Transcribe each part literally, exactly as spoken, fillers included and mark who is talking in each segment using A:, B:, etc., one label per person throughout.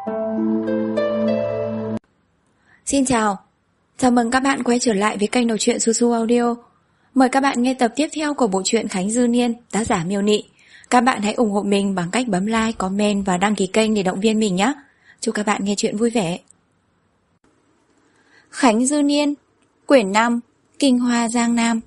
A: Xin chào, chào mừng các bạn quay trở lại với kênh đọc truyện Su Su Audio. Mời các bạn nghe tập tiếp theo của bộ truyện Khánh Dư Niên, tác giả Miêu Nị. Các bạn hãy ủng hộ mình bằng cách bấm like, comment và đăng ký kênh để động viên mình nhé. Chúc các bạn nghe truyện vui vẻ. Khánh Dư Niên, quyển năm, Kinh Hoa Giang Nam.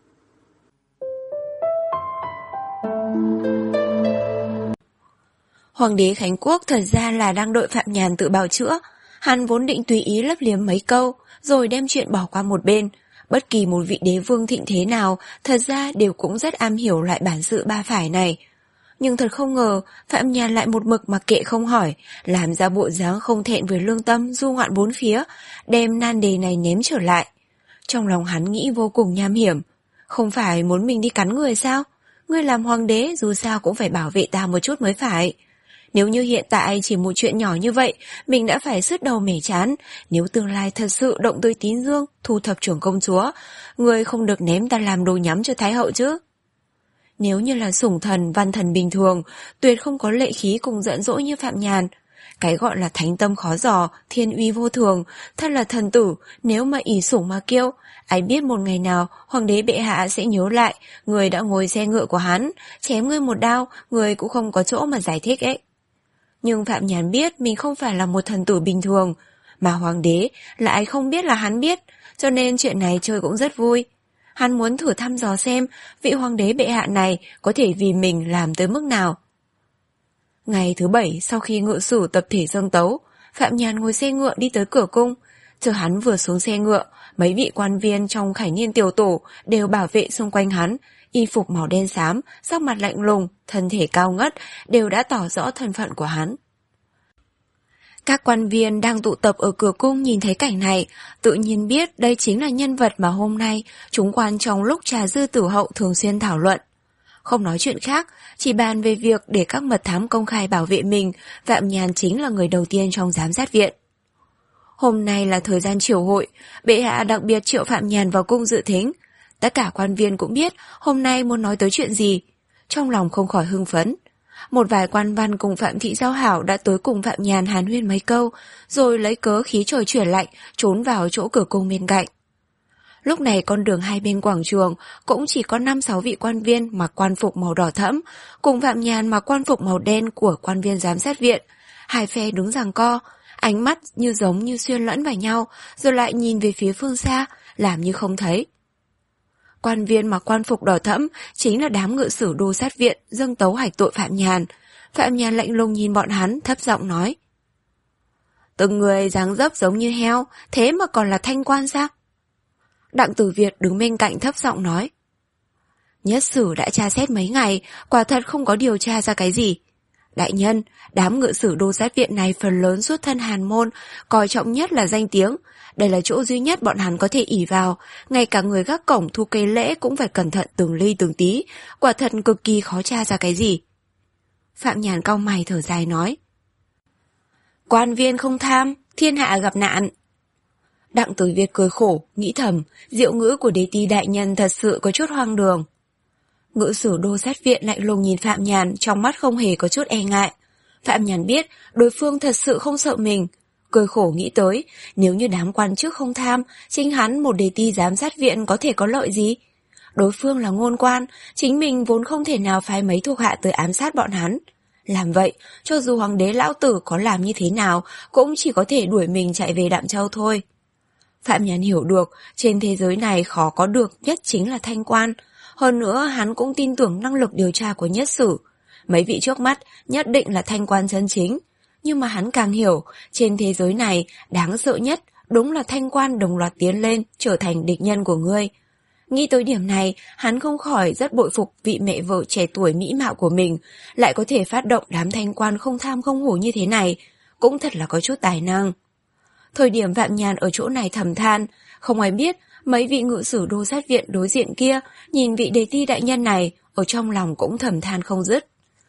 A: Hoàng đế Khánh Quốc thật ra là đang đợi Phạm Nhàn tự bào chữa. Hắn vốn định tùy ý lấp liếm mấy câu, rồi đem chuyện bỏ qua một bên. Bất kỳ một vị đế vương thịnh thế nào, thật ra đều cũng rất am hiểu loại bản sự ba phải này. Nhưng thật không ngờ, Phạm Nhàn lại một mực mặc kệ không hỏi, làm ra bộ dáng không thẹn với lương tâm du ngoạn bốn phía, đem nan đề này ném trở lại. Trong lòng hắn nghĩ vô cùng nham hiểm. Không phải muốn mình đi cắn người sao? Ngươi làm hoàng đế dù sao cũng phải bảo vệ ta một chút mới phải. Nếu như hiện tại chỉ một chuyện nhỏ như vậy, mình đã phải sứt đầu mẻ chán. Nếu tương lai thật sự động tới tín dương, thu thập trưởng công chúa, người không được ném ta làm đồ nhắm cho thái hậu chứ. Nếu như là sủng thần, văn thần bình thường, tuyệt không có lệ khí cùng giận dỗi như Phạm Nhàn. Cái gọi là thánh tâm khó dò, thiên uy vô thường, thật là thần tử, nếu mà ỷ sủng mà kiêu. Ai biết một ngày nào, hoàng đế bệ hạ sẽ nhớ lại, người đã ngồi xe ngựa của hắn, chém ngươi một đao, người cũng không có chỗ mà giải thích ấy. Nhưng Phạm Nhàn biết mình không phải là một thần tử bình thường, mà hoàng đế lại không biết là hắn biết, cho nên chuyện này chơi cũng rất vui. Hắn muốn thử thăm dò xem vị hoàng đế bệ hạ này có thể vì mình làm tới mức nào. Ngày thứ bảy sau khi ngự sử tập thể dâng tấu, Phạm Nhàn ngồi xe ngựa đi tới cửa cung. Chờ hắn vừa xuống xe ngựa, mấy vị quan viên trong Khải Niên tiểu tổ đều bảo vệ xung quanh hắn, y phục màu đen xám, sắc mặt lạnh lùng, thân thể cao ngất, đều đã tỏ rõ thân phận của hắn. Các quan viên đang tụ tập ở cửa cung nhìn thấy cảnh này, tự nhiên biết đây chính là nhân vật mà hôm nay chúng quan trong lúc trà dư tử hậu thường xuyên thảo luận. Không nói chuyện khác, chỉ bàn về việc để các mật thám công khai bảo vệ mình, Phạm Nhàn chính là người đầu tiên trong giám sát viện. Hôm nay là thời gian triều hội, bệ hạ đặc biệt triệu Phạm Nhàn vào cung dự thính. Tất cả quan viên cũng biết hôm nay muốn nói tới chuyện gì, trong lòng không khỏi hưng phấn. Một vài quan văn cùng Phạm Thị Giao Hảo đã tới cùng Phạm Nhàn hàn huyên mấy câu, rồi lấy cớ khí trời chuyển lạnh, trốn vào chỗ cửa cung bên cạnh. Lúc này con đường hai bên quảng trường cũng chỉ có năm sáu vị quan viên mặc quan phục màu đỏ thẫm, cùng Phạm Nhàn mặc quan phục màu đen của quan viên giám sát viện. Hai phe đứng giằng co, ánh mắt như giống như xuyên lẫn vào nhau, rồi lại nhìn về phía phương xa, làm như không thấy. Quan viên mặc quan phục đỏ thẫm chính là đám ngự sử đô sát viện dâng tấu hạch tội Phạm Nhàn. Phạm Nhàn lạnh lùng nhìn bọn hắn, thấp giọng nói: từng người dáng dấp giống như heo, thế mà còn là thanh quan sao? Đặng Tử Việt đứng bên cạnh thấp giọng nói: nhất sử đã tra xét mấy ngày, quả thật không có điều tra ra cái gì. Đại nhân, đám ngự sử đô sát viện này phần lớn xuất thân hàn môn, coi trọng nhất là danh tiếng. Đây là chỗ duy nhất bọn hắn có thể ỷ vào, ngay cả người gác cổng thu cây lễ cũng phải cẩn thận từng ly từng tí, quả thật cực kỳ khó tra ra cái gì. Phạm Nhàn cau mày thở dài nói: quan viên không tham, thiên hạ gặp nạn. Đặng Tử Việt cười khổ, nghĩ thầm, diệu ngữ của đế ti đại nhân thật sự có chút hoang đường. Ngự sử đô sát viện lạnh lùng nhìn Phạm Nhàn, trong mắt không hề có chút e ngại. Phạm Nhàn biết đối phương thật sự không sợ mình, cười khổ nghĩ tới, nếu như đám quan chức không tham, chính hắn một đề ti giám sát viện có thể có lợi gì? Đối phương là ngôn quan, chính mình vốn không thể nào phái mấy thuộc hạ tới ám sát bọn hắn. Làm vậy, cho dù hoàng đế lão tử có làm như thế nào, cũng chỉ có thể đuổi mình chạy về Đạm Châu thôi. Phạm Nhàn hiểu được, trên thế giới này khó có được nhất chính là thanh quan. Hơn nữa, hắn cũng tin tưởng năng lực điều tra của nhất sử. Mấy vị trước mắt nhất định là thanh quan chân chính. Nhưng mà hắn càng hiểu, trên thế giới này, đáng sợ nhất đúng là thanh quan đồng loạt tiến lên, trở thành địch nhân của ngươi. Nghĩ tới điểm này, hắn không khỏi rất bội phục vị mẹ vợ trẻ tuổi mỹ mạo của mình, lại có thể phát động đám thanh quan không tham không hủ như thế này, cũng thật là có chút tài năng. Thời điểm Phạm Nhàn ở chỗ này thầm than, không ai biết mấy vị ngự sử đô sát viện đối diện kia nhìn vị đề ti đại nhân này, ở trong lòng cũng thầm than không dứt.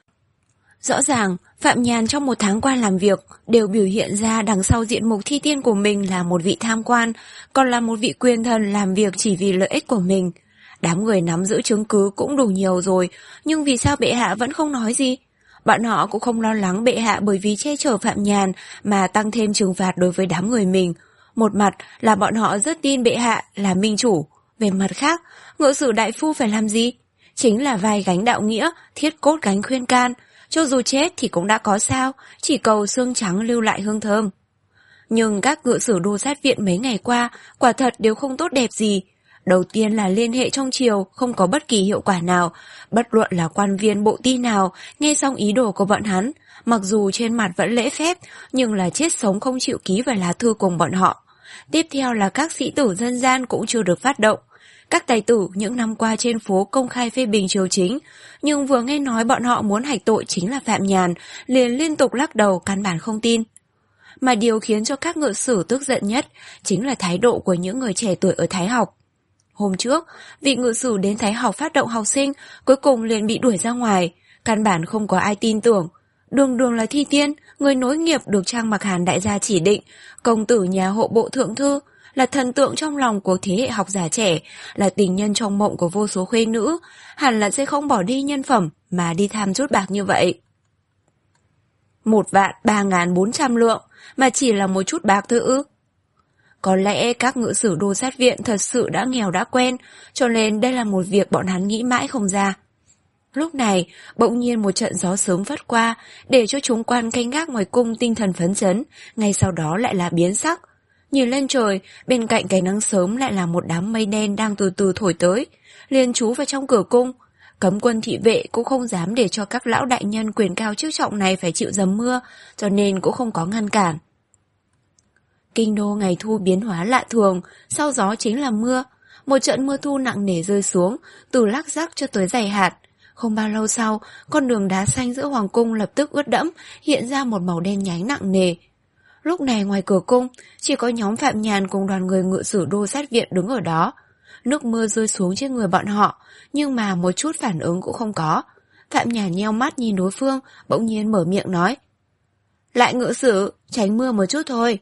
A: Rõ ràng, Phạm Nhàn trong một tháng qua làm việc đều biểu hiện ra đằng sau diện mục thi tiên của mình là một vị tham quan, còn là một vị quyền thần làm việc chỉ vì lợi ích của mình. Đám người nắm giữ chứng cứ cũng đủ nhiều rồi, nhưng vì sao bệ hạ vẫn không nói gì? Bọn họ cũng không lo lắng bệ hạ bởi vì che chở Phạm Nhàn mà tăng thêm trừng phạt đối với đám người mình. Một mặt là bọn họ rất tin bệ hạ là minh chủ. Về mặt khác, ngự sử đại phu phải làm gì? Chính là vai gánh đạo nghĩa, thiết cốt gánh khuyên can. Cho dù chết thì cũng đã có sao, chỉ cầu xương trắng lưu lại hương thơm. Nhưng các ngự sử đô sát viện mấy ngày qua quả thật đều không tốt đẹp gì. Đầu tiên là liên hệ trong triều không có bất kỳ hiệu quả nào, bất luận là quan viên bộ ti nào nghe xong ý đồ của bọn hắn, mặc dù trên mặt vẫn lễ phép nhưng là chết sống không chịu ký vào lá thư cùng bọn họ. Tiếp theo là các sĩ tử dân gian cũng chưa được phát động. Các tài tử những năm qua trên phố công khai phê bình triều chính, nhưng vừa nghe nói bọn họ muốn hạch tội chính là Phạm Nhàn, liền liên tục lắc đầu căn bản không tin. Mà điều khiến cho các ngự sử tức giận nhất chính là thái độ của những người trẻ tuổi ở Thái học. Hôm trước, vị ngự sử đến Thái học phát động học sinh, cuối cùng liền bị đuổi ra ngoài, căn bản không có ai tin tưởng. Đường đường là thi tiên, người nối nghiệp được Trang Mặc Hàn đại gia chỉ định, công tử nhà hộ bộ thượng thư, là thần tượng trong lòng của thế hệ học giả trẻ, là tình nhân trong mộng của vô số khuê nữ, hẳn là sẽ không bỏ đi nhân phẩm mà đi tham chút bạc như vậy. Một vạn ba ngàn bốn trăm lượng, mà chỉ là một chút bạc thôi ư? Có lẽ các ngự sử đô sát viện thật sự đã nghèo đã quen, cho nên đây là một việc bọn hắn nghĩ mãi không ra. Lúc này, bỗng nhiên một trận gió sớm phất qua, để cho chúng quan canh gác ngoài cung tinh thần phấn chấn, ngay sau đó lại là biến sắc. Nhìn lên trời, bên cạnh cái nắng sớm lại là một đám mây đen đang từ từ thổi tới, liền trú vào trong cửa cung. Cấm quân thị vệ cũng không dám để cho các lão đại nhân quyền cao chức trọng này phải chịu dầm mưa, cho nên cũng không có ngăn cản. Kinh đô ngày thu biến hóa lạ thường, sau gió chính là mưa. Một trận mưa thu nặng nề rơi xuống, từ lác rác cho tới dày hạt. Không bao lâu sau, con đường đá xanh giữa hoàng cung lập tức ướt đẫm, hiện ra một màu đen nhánh nặng nề. Lúc này ngoài cửa cung, chỉ có nhóm Phạm Nhàn cùng đoàn người ngự sử đô sát viện đứng ở đó. Nước mưa rơi xuống trên người bọn họ, nhưng mà một chút phản ứng cũng không có. Phạm Nhàn nheo mắt nhìn đối phương, bỗng nhiên mở miệng nói: "Lại ngự sử, tránh mưa một chút thôi."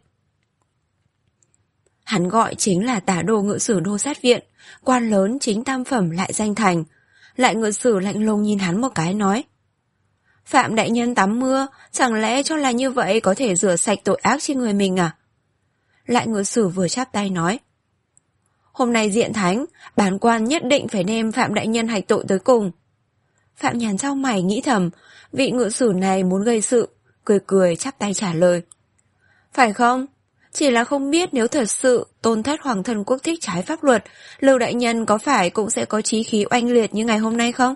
A: Hắn gọi chính là tả đô ngự sử đô sát viện, quan lớn chính tam phẩm lại danh thành. Lại ngự sử lạnh lùng nhìn hắn một cái nói: "Phạm đại nhân tắm mưa, chẳng lẽ cho là như vậy có thể rửa sạch tội ác trên người mình à?" Lại ngự sử vừa chắp tay nói: "Hôm nay diện thánh, bản quan nhất định phải đem Phạm đại nhân hạch tội tới cùng." Phạm Nhàn chau mày nghĩ thầm, vị ngự sử này muốn gây sự, cười cười chắp tay trả lời: "Phải không? Chỉ là không biết nếu thật sự tôn thất hoàng thân quốc thích trái pháp luật, Lưu đại nhân có phải cũng sẽ có chí khí oanh liệt như ngày hôm nay không?"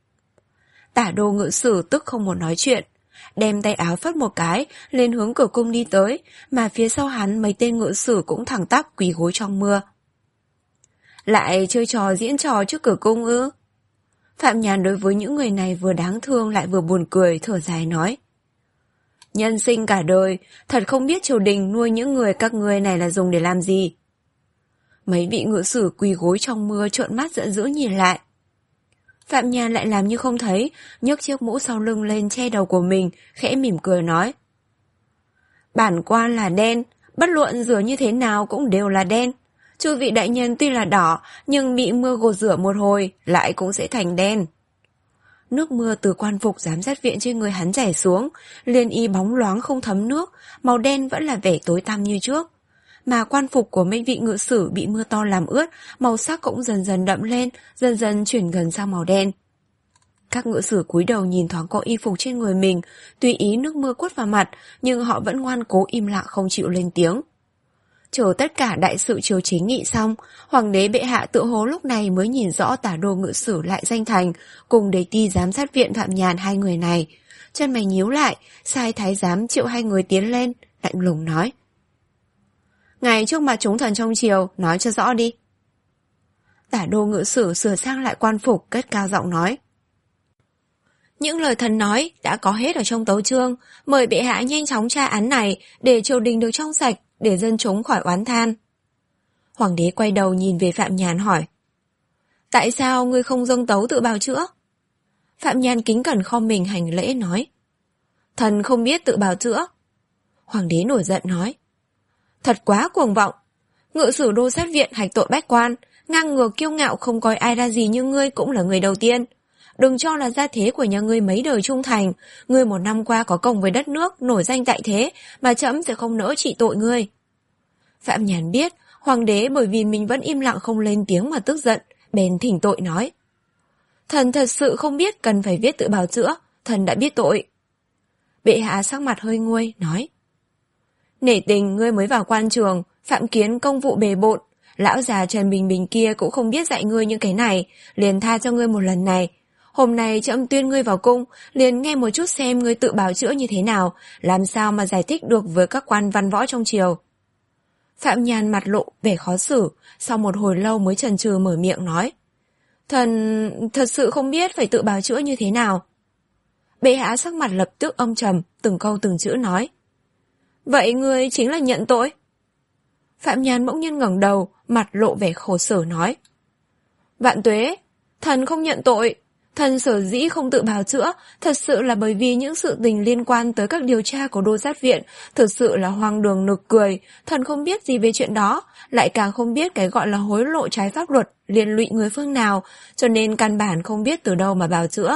A: Tả đô ngự sử tức không muốn nói chuyện, đem tay áo phất một cái, lên hướng cửa cung đi tới, mà phía sau hắn mấy tên ngự sử cũng thẳng tắp quỳ gối trong mưa. Lại chơi trò diễn trò trước cửa cung ư? Phạm Nhàn đối với những người này vừa đáng thương lại vừa buồn cười, thở dài nói: "Nhân sinh cả đời, thật không biết triều đình nuôi những người các ngươi này là dùng để làm gì." Mấy vị ngự sử quỳ gối trong mưa trợn mắt giận dữ nhìn lại. Phạm Nhàn lại làm như không thấy, nhấc chiếc mũ sau lưng lên che đầu của mình, khẽ mỉm cười nói: "Bản quan là đen, bất luận rửa như thế nào cũng đều là đen. Chư vị đại nhân tuy là đỏ, nhưng bị mưa gột rửa một hồi, lại cũng sẽ thành đen." Nước mưa từ quan phục giám sát viện trên người hắn chảy xuống, liền y bóng loáng không thấm nước, màu đen vẫn là vẻ tối tăm như trước. Mà quan phục của mấy vị ngự sử bị mưa to làm ướt, màu sắc cũng dần dần đậm lên, dần dần chuyển gần sang màu đen. Các ngự sử cúi đầu nhìn thoáng qua y phục trên người mình, tùy ý nước mưa quất vào mặt, nhưng họ vẫn ngoan cố im lặng không chịu lên tiếng. Chờ tất cả đại sự triều chính nghị xong, hoàng đế bệ hạ tự hồ lúc này mới nhìn rõ tả đô ngự sử lại danh thành cùng đế ti giám sát viện Phạm Nhàn hai người này. Chân mày nhíu lại, sai thái giám triệu hai người tiến lên, lạnh lùng nói: "Ngài trước mặt chúng thần trong triều, nói cho rõ đi." Tả đô ngự sử sửa sang lại quan phục, cất cao giọng nói: "Những lời thần nói đã có hết ở trong tấu chương, mời bệ hạ nhanh chóng tra án này để triều đình được trong sạch, để dân chúng khỏi oán than." Hoàng đế quay đầu nhìn về Phạm Nhàn hỏi: "Tại sao ngươi không dâng tấu tự bào chữa?" Phạm Nhàn kính cẩn khom mình hành lễ nói: "Thần không biết tự bào chữa." Hoàng đế nổi giận nói: "Thật quá cuồng vọng! Ngự sử đô sát viện hạch tội bách quan, ngang ngược kiêu ngạo không coi ai ra gì như ngươi cũng là người đầu tiên. Đừng cho là gia thế của nhà ngươi mấy đời trung thành, ngươi một năm qua có công với đất nước, nổi danh tại thế, mà trẫm sẽ không nỡ trị tội ngươi. Phạm Nhàn biết, hoàng đế bởi vì mình vẫn im lặng không lên tiếng mà tức giận, bèn thỉnh tội nói. Thần thật sự không biết cần phải viết tự bào chữa, thần đã biết tội. Bệ hạ sắc mặt hơi nguôi, nói. Nể tình ngươi mới vào quan trường, phạm kiến công vụ bề bộn, lão già Trần Bình Bình kia cũng không biết dạy ngươi những cái này, liền tha cho ngươi một lần này. Hôm nay trẫm tuyên ngươi vào cung, liền nghe một chút xem ngươi tự bào chữa như thế nào, làm sao mà giải thích được với các quan văn võ trong triều. Phạm Nhàn mặt lộ vẻ khó xử, sau một hồi lâu mới chần chừ mở miệng nói. Thần thật sự không biết phải tự bào chữa như thế nào. Bệ hạ sắc mặt lập tức âm trầm, từng câu từng chữ nói. Vậy ngươi chính là nhận tội? Phạm Nhàn bỗng nhiên ngẩng đầu, mặt lộ vẻ khổ sở nói. Vạn tuế, thần không nhận tội. Thần sở dĩ không tự bào chữa, thật sự là bởi vì những sự tình liên quan tới các điều tra của Đô Sát Viện, thực sự là hoang đường nực cười. Thần không biết gì về chuyện đó, lại càng không biết cái gọi là hối lộ trái pháp luật, liên lụy người phương nào, cho nên căn bản không biết từ đâu mà bào chữa.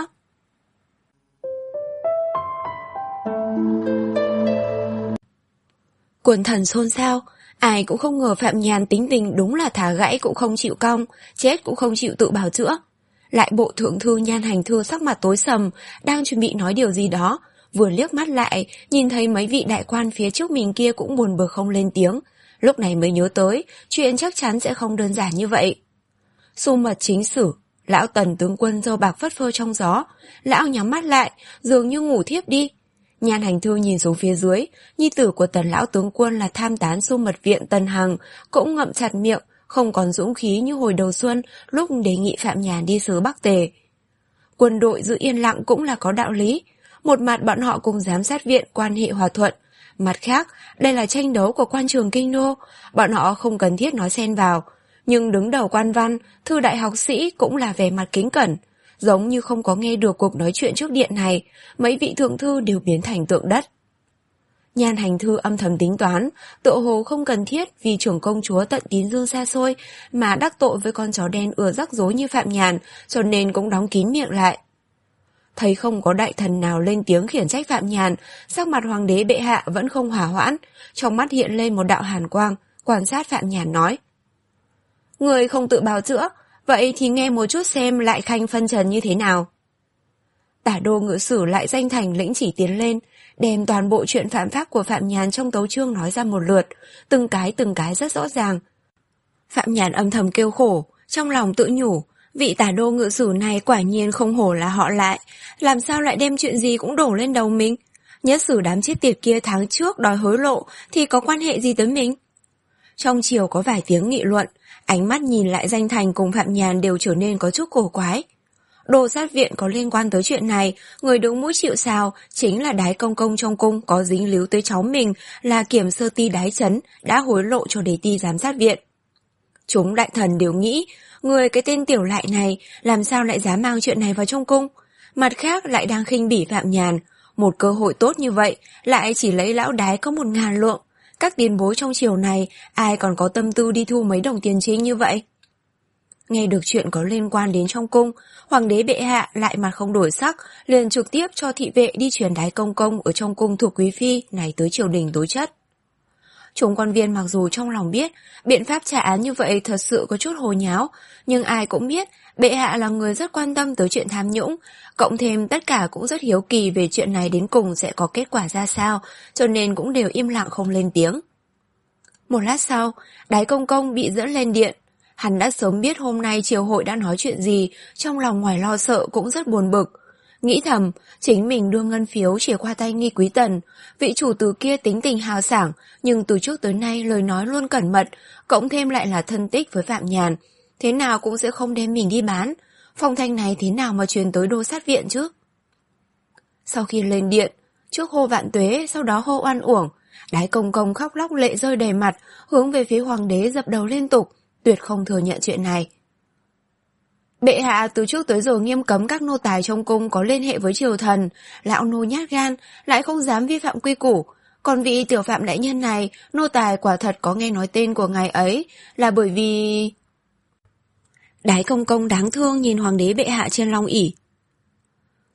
A: Quần thần xôn xao, ai cũng không ngờ Phạm Nhàn tính tình đúng là thả gãy cũng không chịu cong, chết cũng không chịu tự bào chữa. Lại bộ thượng thư Nhan Hành Thư sắc mặt tối sầm, đang chuẩn bị nói điều gì đó, vừa liếc mắt lại, nhìn thấy mấy vị đại quan phía trước mình kia cũng buồn bực không lên tiếng, lúc này mới nhớ tới, chuyện chắc chắn sẽ không đơn giản như vậy. Xu Mật chính sử, lão Tần tướng quân râu bạc phất phơ trong gió, lão nhắm mắt lại, dường như ngủ thiếp đi. Nhan Hành Thư nhìn xuống phía dưới, nhi tử của Tần lão tướng quân là tham tán Xu Mật viện Tần Hằng, cũng ngậm chặt miệng, không còn dũng khí như hồi đầu xuân lúc đề nghị Phạm Nhàn đi xứ Bắc Tề. Quân đội giữ yên lặng cũng là có đạo lý. Một mặt bọn họ cùng giám sát viện quan hệ hòa thuận, mặt khác đây là tranh đấu của quan trường kinh đô, bọn họ không cần thiết nói xen vào. Nhưng đứng đầu quan văn, thư đại học sĩ cũng là vẻ mặt kính cẩn, giống như không có nghe được cuộc nói chuyện trước điện này, mấy vị thượng thư đều biến thành tượng đất. Nhan Hành Thư âm thầm tính toán, tựa hồ không cần thiết vì trưởng công chúa tận tín dương xa xôi mà đắc tội với con chó đen ưa rắc rối như Phạm Nhàn, cho nên cũng đóng kín miệng lại. Thấy không có đại thần nào lên tiếng khiển trách Phạm Nhàn, sắc mặt hoàng đế bệ hạ vẫn không hỏa hoãn, trong mắt hiện lên một đạo hàn quang, quan sát Phạm Nhàn nói. Người không tự bào chữa, vậy thì nghe một chút xem lại khanh phân trần như thế nào. Tả đô ngự sử lại danh thành lĩnh chỉ tiến lên, đem toàn bộ chuyện phạm pháp của Phạm Nhàn trong tấu chương nói ra một lượt, từng cái từng cái rất rõ ràng. Phạm Nhàn âm thầm kêu khổ, trong lòng tự nhủ, vị tả đô ngự sử này quả nhiên không hổ là họ Lại, làm sao lại đem chuyện gì cũng đổ lên đầu mình. Nhất sử đám chết tiệt kia tháng trước đòi hối lộ thì có quan hệ gì tới mình? Trong chiều có vài tiếng nghị luận, ánh mắt nhìn lại danh thành cùng Phạm Nhàn đều trở nên có chút cổ quái. Đô Sát Viện có liên quan tới chuyện này, người đứng mũi chịu sào chính là Đái Công Công trong cung có dính líu tới cháu mình là Kiểm Sơ Ty Đái Chấn đã hối lộ cho Đế Ty Giám Sát Viện. Chúng đại thần đều nghĩ, người cái tên tiểu Lại này làm sao lại dám mang chuyện này vào trong cung, mặt khác lại đang khinh bỉ Phạm Nhàn, một cơ hội tốt như vậy lại chỉ lấy lão Đái có một ngàn lượng, các tiền bối trong triều này ai còn có tâm tư đi thu mấy đồng tiền chính như vậy. Nghe được chuyện có liên quan đến trong cung, hoàng đế bệ hạ lại mặt không đổi sắc, liền trực tiếp cho thị vệ đi truyền Đái Công Công ở trong cung thuộc quý phi này tới triều đình đối chất. Chúng quan viên mặc dù trong lòng biết biện pháp trả án như vậy thật sự có chút hồ nháo, nhưng ai cũng biết bệ hạ là người rất quan tâm tới chuyện tham nhũng, cộng thêm tất cả cũng rất hiếu kỳ về chuyện này đến cùng sẽ có kết quả ra sao, cho nên cũng đều im lặng không lên tiếng. Một lát sau, Đái Công Công bị dẫn lên điện. Hắn đã sớm biết hôm nay triều hội đã nói chuyện gì, trong lòng ngoài lo sợ cũng rất buồn bực. Nghĩ thầm, chính mình đưa ngân phiếu chỉ qua tay Nghi Quý Tần, vị chủ tử kia tính tình hào sảng, nhưng từ trước tới nay lời nói luôn cẩn mật, cộng thêm lại là thân tích với Phạm Nhàn, thế nào cũng sẽ không đem mình đi bán. Phong thanh này thế nào mà truyền tới Đô Sát Viện chứ? Sau khi lên điện, trước hô vạn tuế, sau đó hô oan uổng, Đái Công Công khóc lóc lệ rơi đầy mặt, hướng về phía hoàng đế dập đầu liên tục, tuyệt không thừa nhận chuyện này. Bệ hạ từ trước tới giờ nghiêm cấm các nô tài trong cung có liên hệ với triều thần, lão nô nhát gan, lại không dám vi phạm quy củ. Còn vị tiểu phạm đại nhân này, nô tài quả thật có nghe nói tên của ngài ấy, là bởi vì... Đái Công Công đáng thương nhìn hoàng đế bệ hạ trên long ỷ.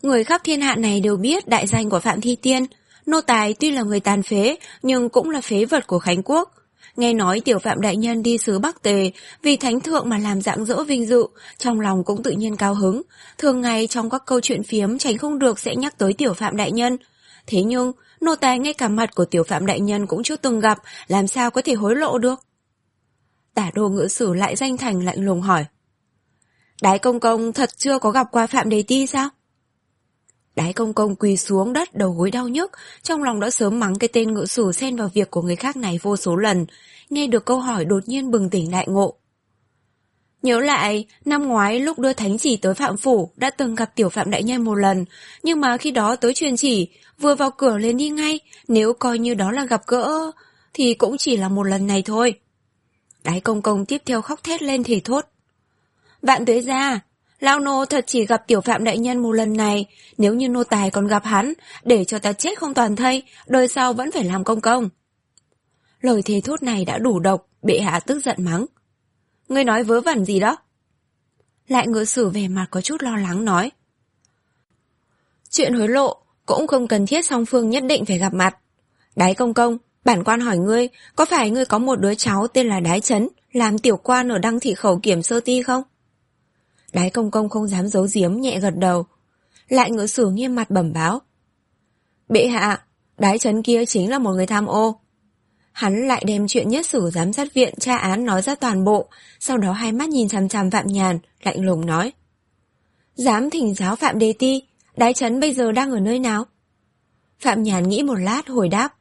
A: Người khắp thiên hạ này đều biết đại danh của Phạm Thi Tiên. Nô tài tuy là người tàn phế, nhưng cũng là phế vật của Khánh Quốc. Nghe nói tiểu Phạm đại nhân đi xứ Bắc Tề, vì thánh thượng mà làm rạng rỡ vinh dự, trong lòng cũng tự nhiên cao hứng. Thường ngày trong các câu chuyện phiếm tránh không được sẽ nhắc tới tiểu Phạm đại nhân. Thế nhưng, nô tài ngay cả mặt của tiểu Phạm đại nhân cũng chưa từng gặp, làm sao có thể hối lộ được? Tả đô ngự sử lại danh thành lạnh lùng hỏi. Đái công công thật chưa có gặp qua Phạm Đề Ti sao? Đái công công quỳ xuống đất, đầu gối đau nhức, trong lòng đã sớm mắng cái tên ngự sử xen vào việc của người khác này vô số lần. Nghe được câu hỏi đột nhiên bừng tỉnh đại ngộ. Nhớ lại, năm ngoái lúc đưa thánh chỉ tới Phạm Phủ đã từng gặp tiểu Phạm đại nhân một lần, nhưng mà khi đó tới truyền chỉ, vừa vào cửa lên đi ngay, nếu coi như đó là gặp gỡ, thì cũng chỉ là một lần này thôi. Đái công công tiếp theo khóc thét lên thì thốt. Vạn tuế gia, lão nô thật chỉ gặp tiểu Phạm đại nhân một lần này, nếu như nô tài còn gặp hắn, để cho ta chết không toàn thây, đời sau vẫn phải làm công công. Lời thề thốt này đã đủ độc, bệ hạ tức giận mắng. Ngươi nói vớ vẩn gì đó? Lại ngự sử về mặt có chút lo lắng nói. Chuyện hối lộ cũng không cần thiết song phương nhất định phải gặp mặt. Đái công công, bản quan hỏi ngươi, có phải ngươi có một đứa cháu tên là Đái Chấn, làm tiểu quan ở Đăng Thị Khẩu Kiểm Sơ Ti không? Đái công công không dám giấu giếm, nhẹ gật đầu. Lại ngự sử nghiêm mặt bẩm báo. Bệ hạ, Đái Chấn kia chính là một người tham ô. Hắn lại đem chuyện nhất sử giám sát viện tra án nói ra toàn bộ, sau đó hai mắt nhìn chằm chằm Phạm Nhàn, lạnh lùng nói. Dám thỉnh giáo Phạm Đề Ti, Đái Chấn bây giờ đang ở nơi nào? Phạm Nhàn nghĩ một lát hồi đáp.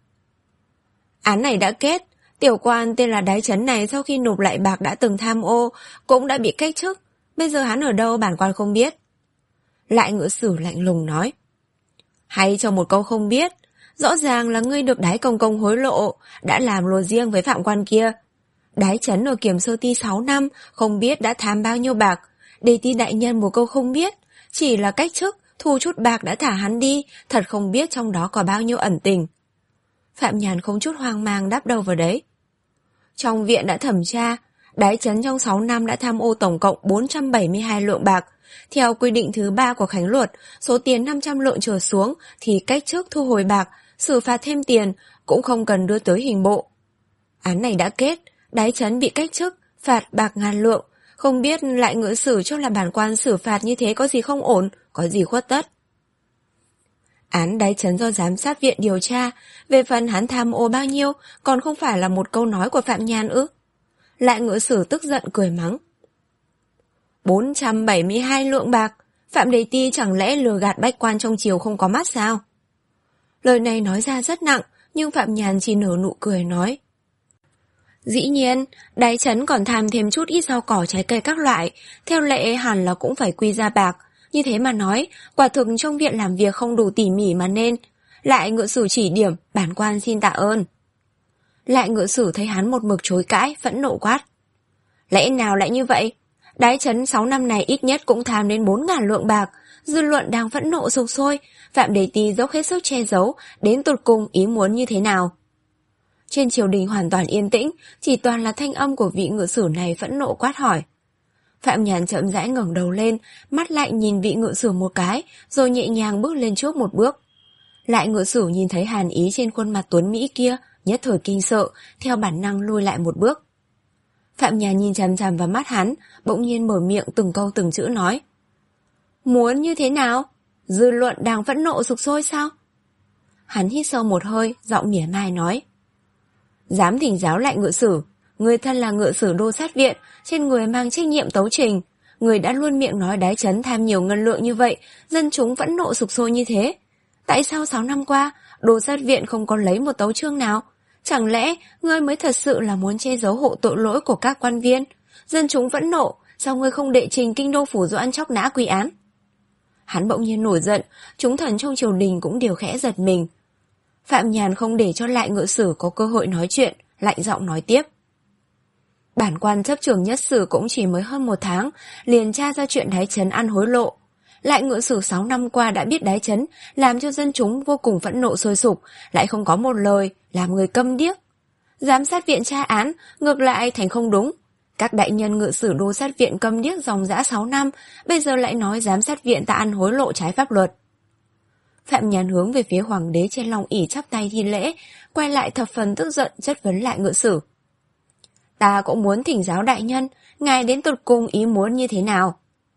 A: Án này đã kết, tiểu quan tên là Đái Chấn này sau khi nộp lại bạc đã từng tham ô, cũng đã bị cách chức, bây giờ hắn ở đâu bản quan không biết. Lại ngự sử lạnh lùng nói. Hay cho một câu không biết, rõ ràng là ngươi được Đái công công hối lộ, đã làm lùa riêng với phạm quan kia. Đái Chấn ở Kiểm Sơ Ti sáu năm, không biết đã tham bao nhiêu bạc, Đề Ti đại nhân một câu không biết, chỉ là cách chức, thu chút bạc đã thả hắn đi, thật không biết trong đó có bao nhiêu ẩn tình. Phạm Nhàn không chút hoang mang đáp đầu vào đấy. Trong viện đã thẩm tra, Đái Chấn trong sáu năm đã tham ô tổng cộng bốn trăm bảy mươi hai lượng bạc. Theo quy định thứ ba của Khánh Luật, số tiền năm trăm lượng trở xuống thì cách chức thu hồi bạc, xử phạt thêm tiền, cũng không cần đưa tới hình bộ. Án này đã kết, Đái Chấn bị cách chức, phạt bạc ngàn lượng. Không biết lại ngự sử cho là bản quan xử phạt như thế có gì không ổn, có gì khuất tất. Án Đái Chấn do giám sát viện điều tra, về phần hắn tham ô bao nhiêu, còn không phải là một câu nói của Phạm Nhàn ư? Lại ngự sử tức giận cười mắng. bốn trăm bảy mươi hai lượng bạc, Phạm Đề Ti chẳng lẽ lừa gạt bách quan trong triều không có mắt sao? Lời này nói ra rất nặng, nhưng Phạm Nhàn chỉ nở nụ cười nói. Dĩ nhiên, Đái Chấn còn tham thêm chút ít rau cỏ trái cây các loại, theo lệ hẳn là cũng phải quy ra bạc. Như thế mà nói, quả thực trong viện làm việc không đủ tỉ mỉ mà nên. Lại ngự sử chỉ điểm, bản quan xin tạ ơn. Lại ngự sử thấy hắn một mực chối cãi, phẫn nộ quát. Lẽ nào lại như vậy? Đái Chấn sáu năm này ít nhất cũng tham đến bốn ngàn lượng bạc, dư luận đang phẫn nộ sục sôi, Phạm Đề Ti dốc hết sức che giấu, đến tột cùng ý muốn như thế nào? Trên triều đình hoàn toàn yên tĩnh, chỉ toàn là thanh âm của vị ngự sử này phẫn nộ quát hỏi. Phạm Nhàn chậm rãi ngẩng đầu lên, mắt lạnh nhìn vị ngự sử một cái, rồi nhẹ nhàng bước lên trước một bước. Lại ngự sử nhìn thấy hàn ý trên khuôn mặt tuấn Mỹ kia, nhất thời kinh sợ, theo bản năng lui lại một bước. Phạm Nhàn nhìn chằm chằm vào mắt hắn, bỗng nhiên mở miệng từng câu từng chữ nói. Muốn như thế nào? Dư luận đang phẫn nộ sục sôi sao? Hắn hít sâu một hơi, giọng mỉa mai nói. Dám thỉnh giáo lại ngự sử, người thân là ngự sử đô sát viện, trên người mang trách nhiệm tấu trình. Người đã luôn miệng nói Đái Chấn tham nhiều ngân lượng như vậy, dân chúng phẫn nộ sục sôi như thế. Tại sao sáu năm qua, đô sát viện không có lấy một tấu chương nào? Chẳng lẽ ngươi mới thật sự là muốn che giấu hộ tội lỗi của các quan viên? Dân chúng phẫn nộ, sao ngươi không đệ trình kinh đô phủ doãn chóc nã quy án? Hắn bỗng nhiên nổi giận, chúng thần trong triều đình cũng đều khẽ giật mình. Phạm Nhàn không để cho lại ngự sử có cơ hội nói chuyện, lạnh giọng nói tiếp. Bản quan chấp trường nhất sử cũng chỉ mới hơn một tháng, liền tra ra chuyện Đái Chấn ăn hối lộ. Lại ngự sử sáu năm qua đã biết Đái Chấn, làm cho dân chúng vô cùng phẫn nộ sôi sục, lại không có một lời, làm người câm điếc. Giám sát viện tra án, ngược lại thành không đúng. Các đại nhân ngự sử đô sát viện câm điếc dòng dã sáu năm, bây giờ lại nói giám sát viện ta ăn hối lộ trái pháp luật. Phạm Nhàn hướng về phía hoàng đế trên long ỷ chắp tay thi lễ, quay lại thập phần tức giận chất vấn lại Ngự Sử. Ta cũng muốn thỉnh giáo đại nhân, ngài đến tột cùng ý muốn như thế nào?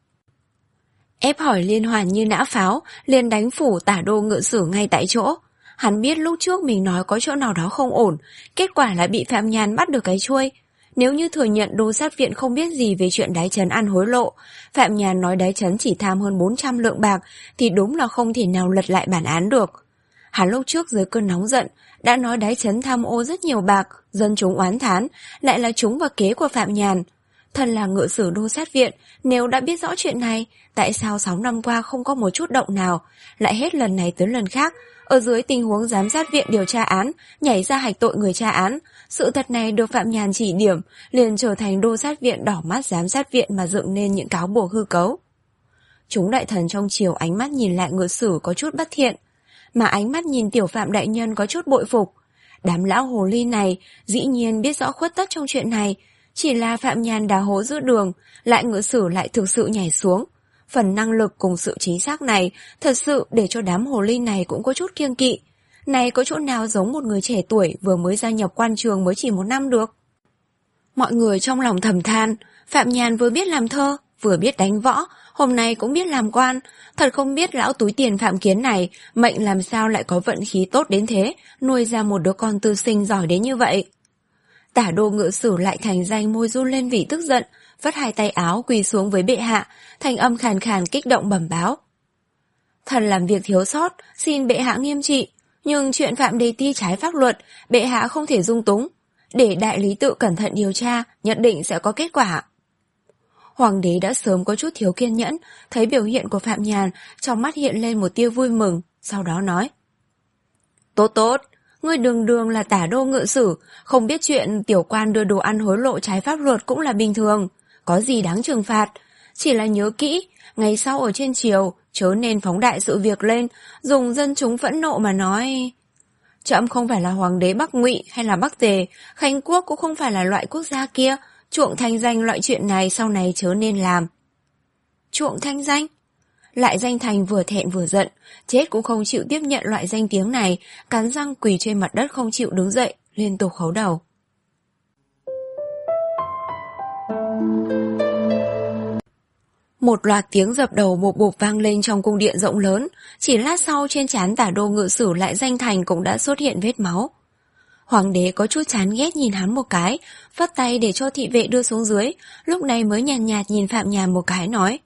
A: Ép hỏi liên hoàn như nã pháo, liền đánh phủ Tả Đô Ngự Sử ngay tại chỗ. Hắn biết lúc trước mình nói có chỗ nào đó không ổn, kết quả là bị Phạm Nhàn bắt được cái chuôi. Nếu như thừa nhận Đô Sát Viện không biết gì về chuyện Đái Chấn ăn hối lộ, Phạm Nhàn nói Đái Chấn chỉ tham hơn bốn trăm lượng bạc thì đúng là không thể nào lật lại bản án được. Hắn lúc trước dưới cơn nóng giận đã nói Đái Chấn tham ô rất nhiều bạc, dân chúng oán thán, lại là trúng vào kế của Phạm Nhàn. Thân là Ngự Sử Đô Sát Viện, nếu đã biết rõ chuyện này, tại sao sáu năm qua không có một chút động nào, lại hết lần này tới lần khác, ở dưới tình huống giám sát viện điều tra án, nhảy ra hạch tội người tra án. Sự thật này được Phạm Nhàn chỉ điểm, liền trở thành Đô Sát Viện đỏ mắt giám sát viện mà dựng nên những cáo buộc hư cấu. Chúng đại thần trong triều ánh mắt nhìn lại Ngự Sử có chút bất thiện, mà ánh mắt nhìn tiểu Phạm đại nhân có chút bội phục. Đám lão hồ ly này dĩ nhiên biết rõ khuất tất trong chuyện này, chỉ là Phạm Nhàn đào hố giữa đường, lại Ngự Sử lại thực sự nhảy xuống. Phần năng lực cùng sự chính xác này thật sự để cho đám hồ ly này cũng có chút kiêng kỵ. Này có chỗ nào giống một người trẻ tuổi vừa mới gia nhập quan trường mới chỉ một năm được. Mọi người trong lòng thầm than, Phạm Nhàn vừa biết làm thơ, vừa biết đánh võ, hôm nay cũng biết làm quan. Thật không biết lão túi tiền Phạm Kiến này mệnh làm sao lại có vận khí tốt đến thế, nuôi ra một đứa con tư sinh giỏi đến như vậy. Tả Đô Ngự Sử lại thành danh môi run lên vì tức giận, vất hai tay áo quỳ xuống với bệ hạ, thành âm khàn khàn kích động bẩm báo. Thần làm việc thiếu sót, xin bệ hạ nghiêm trị, nhưng chuyện Phạm Đề Ti trái pháp luật, bệ hạ không thể dung túng. Để đại lý tự cẩn thận điều tra, nhất định sẽ có kết quả. Hoàng đế đã sớm có chút thiếu kiên nhẫn, thấy biểu hiện của Phạm Nhàn, trong mắt hiện lên một tia vui mừng, sau đó nói. Tốt tốt, ngươi đường đường là Tả Đô Ngự Sử, không biết chuyện tiểu quan đưa đồ ăn hối lộ trái pháp luật cũng là bình thường, có gì đáng trừng phạt. Chỉ là nhớ kỹ, ngày sau ở trên triều, chớ nên phóng đại sự việc lên, dùng dân chúng phẫn nộ mà nói. Trẫm không phải là hoàng đế Bắc Ngụy hay là Bắc Tề, Khánh Quốc cũng không phải là loại quốc gia kia, chuộng thanh danh loại chuyện này sau này chớ nên làm. Chuộng thanh danh? Lại danh thành vừa thẹn vừa giận, chết cũng không chịu tiếp nhận loại danh tiếng này, cắn răng quỳ trên mặt đất không chịu đứng dậy, liên tục khấu đầu. Một loạt tiếng dập đầu bộp bộp vang lên trong cung điện rộng lớn, chỉ lát sau trên trán Tả Đô Ngự Sử lại danh thành cũng đã xuất hiện vết máu. Hoàng đế có chút chán ghét nhìn hắn một cái, phất tay để cho thị vệ đưa xuống dưới, lúc này mới nhàn nhạt, nhạt nhìn Phạm Nhàn một cái nói.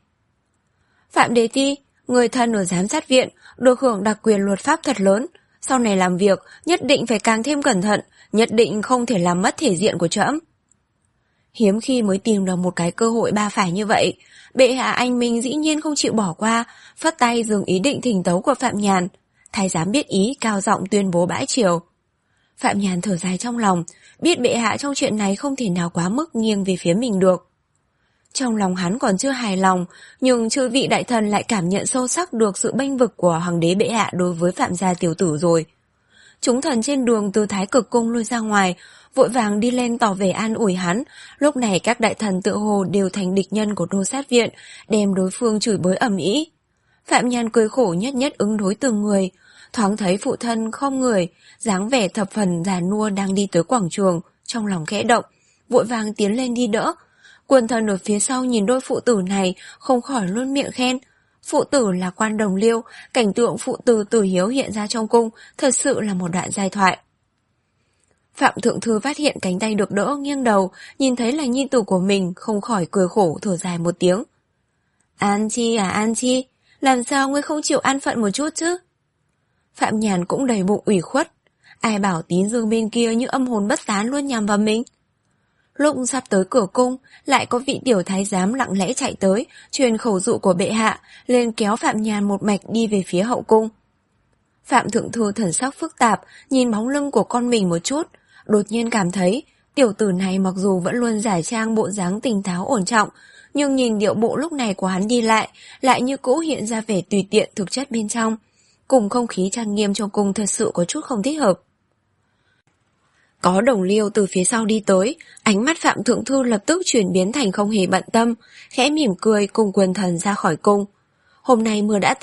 A: Phạm Đề Ti, người thân ở giám sát viện, được hưởng đặc quyền luật pháp thật lớn, sau này làm việc nhất định phải càng thêm cẩn thận, nhất định không thể làm mất thể diện của trẫm. Hiếm khi mới tìm được một cái cơ hội ba phải như vậy, bệ hạ anh minh dĩ nhiên không chịu bỏ qua, phất tay dừng ý định thỉnh tấu của Phạm Nhàn. Thái giám biết ý cao giọng tuyên bố bãi triều. Phạm Nhàn thở dài trong lòng, biết bệ hạ trong chuyện này không thể nào quá mức nghiêng về phía mình được. Trong lòng hắn còn chưa hài lòng, nhưng chư vị đại thần lại cảm nhận sâu sắc được sự bênh vực của hoàng đế bệ hạ đối với Phạm gia tiểu tử rồi. Chúng thần trên đường từ Thái Cực Cung lui ra ngoài, vội vàng đi lên tỏ vẻ an ủi hắn. Lúc này các đại thần tự hồ đều thành địch nhân của Đô Sát Viện, đem đối phương chửi bới ầm ĩ. Phạm Nhàn cười khổ nhất nhất ứng đối từng người, thoáng thấy phụ thân không người, dáng vẻ thập phần già nua đang đi tới quảng trường, trong lòng khẽ động, vội vàng tiến lên đi đỡ. Quần thần ở phía sau nhìn đôi phụ tử này, không khỏi luôn miệng khen. Phụ tử là quan đồng liêu, cảnh tượng phụ tử tử hiếu hiện ra trong cung, thật sự là một đoạn giai thoại. Phạm Thượng Thư phát hiện cánh tay được đỡ, nghiêng đầu, nhìn thấy là nhi tử của mình, không khỏi cười khổ thở dài một tiếng. An Chi à An Chi, làm sao ngươi không chịu an phận một chút chứ? Phạm Nhàn cũng đầy bụng ủy khuất, ai bảo Tín Dương bên kia như âm hồn bất tán luôn nhằm vào mình. Lúc sắp tới cửa cung, lại có vị tiểu thái giám lặng lẽ chạy tới, truyền khẩu dụ của bệ hạ, lên kéo Phạm Nhàn một mạch đi về phía hậu cung. Phạm Thượng Thư thần sắc phức tạp, nhìn bóng lưng của con mình một chút, đột nhiên cảm thấy, tiểu tử này mặc dù vẫn luôn giả trang bộ dáng tỉnh táo ổn trọng, nhưng nhìn điệu bộ lúc này của hắn đi lại, lại như cũ hiện ra vẻ tùy tiện thực chất bên trong. Cùng không khí trang nghiêm trong cung thật sự có chút không thích hợp. Có đồng liêu từ phía sau đi tới, ánh mắt Phạm Thượng Thư lập tức chuyển biến thành không hề bận tâm, khẽ mỉm cười cùng quần thần ra khỏi cung. Hôm nay mưa đã tạnh,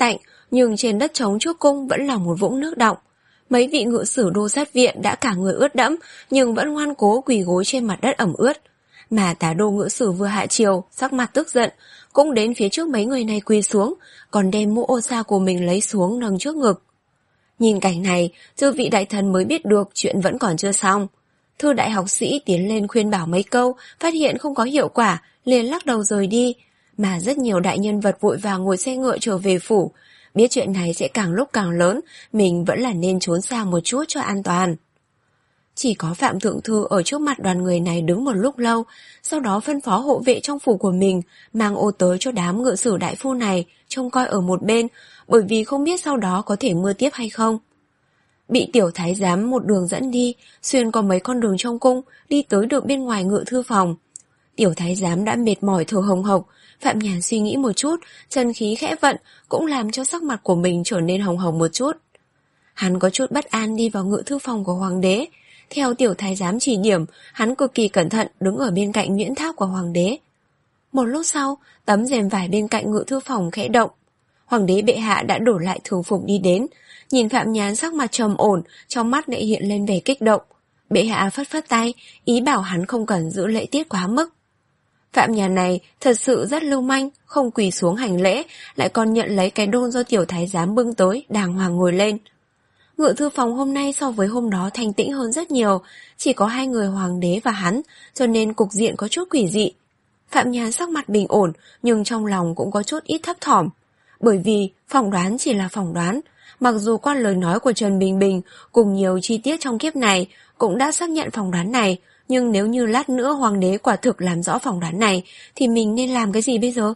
A: nhưng trên đất trống trước cung vẫn là một vũng nước đọng. Mấy vị ngự sử đô sát viện đã cả người ướt đẫm, nhưng vẫn ngoan cố quỳ gối trên mặt đất ẩm ướt. Mà tá đô ngự sử vừa hạ triều, sắc mặt tức giận, cũng đến phía trước mấy người này quỳ xuống, còn đem mũ ô sa của mình lấy xuống nâng trước ngực. Nhìn cảnh này, chư vị đại thần mới biết được chuyện vẫn còn chưa xong. Thư đại học sĩ tiến lên khuyên bảo mấy câu, phát hiện không có hiệu quả, liền lắc đầu rời đi. Mà rất nhiều đại nhân vật vội vàng ngồi xe ngựa trở về phủ. Biết chuyện này sẽ càng lúc càng lớn, mình vẫn là nên trốn xa một chút cho an toàn. Chỉ có Phạm Thượng Thư ở trước mặt đoàn người này đứng một lúc lâu, sau đó phân phó hộ vệ trong phủ của mình mang ô tới cho đám ngự sử đại phu này trông coi ở một bên, bởi vì không biết sau đó có thể mưa tiếp hay không. Bị tiểu thái giám một đường dẫn đi, xuyên qua mấy con đường trong cung, đi tới được bên ngoài ngự thư phòng. Tiểu thái giám đã mệt mỏi thở hồng hộc, Phạm Nhàn suy nghĩ một chút, chân khí khẽ vận cũng làm cho sắc mặt của mình trở nên hồng hồng một chút. Hắn có chút bất an đi vào ngự thư phòng của hoàng đế. Theo tiểu thái giám chỉ điểm, hắn cực kỳ cẩn thận đứng ở bên cạnh nhuyễn tháp của hoàng đế. Một lúc sau, tấm rèm vải bên cạnh ngự thư phòng khẽ động. Hoàng đế bệ hạ đã đổ lại thường phục đi đến, nhìn Phạm Nhàn sắc mặt trầm ổn, trong mắt lại hiện lên vẻ kích động. Bệ hạ phất phất tay, ý bảo hắn không cần giữ lễ tiết quá mức. Phạm Nhàn này thật sự rất lưu manh, không quỳ xuống hành lễ, lại còn nhận lấy cái đôn do tiểu thái giám bưng tới, đàng hoàng ngồi lên. Ngự thư phòng hôm nay so với hôm đó thanh tĩnh hơn rất nhiều, chỉ có hai người hoàng đế và hắn, cho nên cục diện có chút quỷ dị. Phạm Nhàn sắc mặt bình ổn, nhưng trong lòng cũng có chút ít thấp thỏm. Bởi vì phỏng đoán chỉ là phỏng đoán, mặc dù qua lời nói của Trần Bình Bình cùng nhiều chi tiết trong kiếp này cũng đã xác nhận phỏng đoán này, nhưng nếu như lát nữa hoàng đế quả thực làm rõ phỏng đoán này, thì mình nên làm cái gì bây giờ?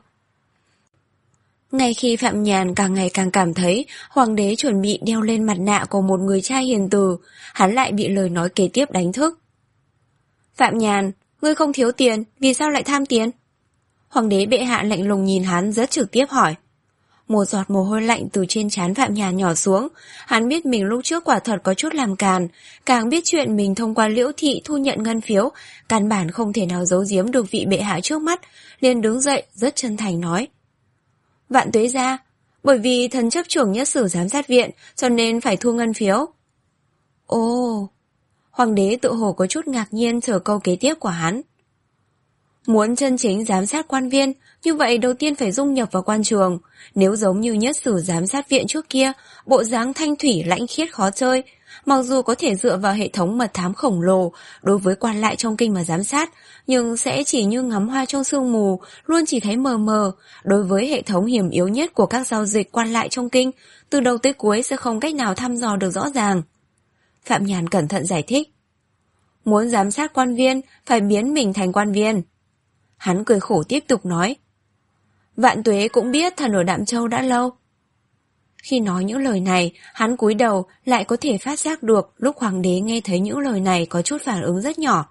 A: Ngay khi Phạm Nhàn càng ngày càng cảm thấy hoàng đế chuẩn bị đeo lên mặt nạ của một người cha hiền từ, hắn lại bị lời nói kế tiếp đánh thức. Phạm Nhàn, ngươi không thiếu tiền, vì sao lại tham tiền? Hoàng đế bệ hạ lạnh lùng nhìn hắn rất trực tiếp hỏi. Một giọt mồ hôi lạnh từ trên trán Phạm Nhàn nhỏ xuống, hắn biết mình lúc trước quả thật có chút làm càn, càng biết chuyện mình thông qua Liễu Thị thu nhận ngân phiếu, căn bản không thể nào giấu giếm được vị bệ hạ trước mắt, liền đứng dậy rất chân thành nói. Vạn tuế gia, bởi vì thần chấp trưởng nhất sử giám sát viện, cho nên phải thu ngân phiếu. Ồ, hoàng đế tự hồ có chút ngạc nhiên chờ câu kế tiếp của hắn. Muốn chân chính giám sát quan viên, như vậy đầu tiên phải dung nhập vào quan trường. Nếu giống như nhất sử giám sát viện trước kia, bộ dáng thanh thủy lãnh khiết khó chơi, mặc dù có thể dựa vào hệ thống mật thám khổng lồ đối với quan lại trong kinh mà giám sát, nhưng sẽ chỉ như ngắm hoa trong sương mù, luôn chỉ thấy mờ mờ. Đối với hệ thống hiểm yếu nhất của các giao dịch quan lại trong kinh, từ đầu tới cuối sẽ không cách nào thăm dò được rõ ràng. Phạm Nhàn cẩn thận giải thích. Muốn giám sát quan viên, phải biến mình thành quan viên. Hắn cười khổ tiếp tục nói. Vạn tuế cũng biết thần ở Đạm Châu đã lâu. Khi nói những lời này, hắn cúi đầu lại có thể phát giác được lúc hoàng đế nghe thấy những lời này có chút phản ứng rất nhỏ.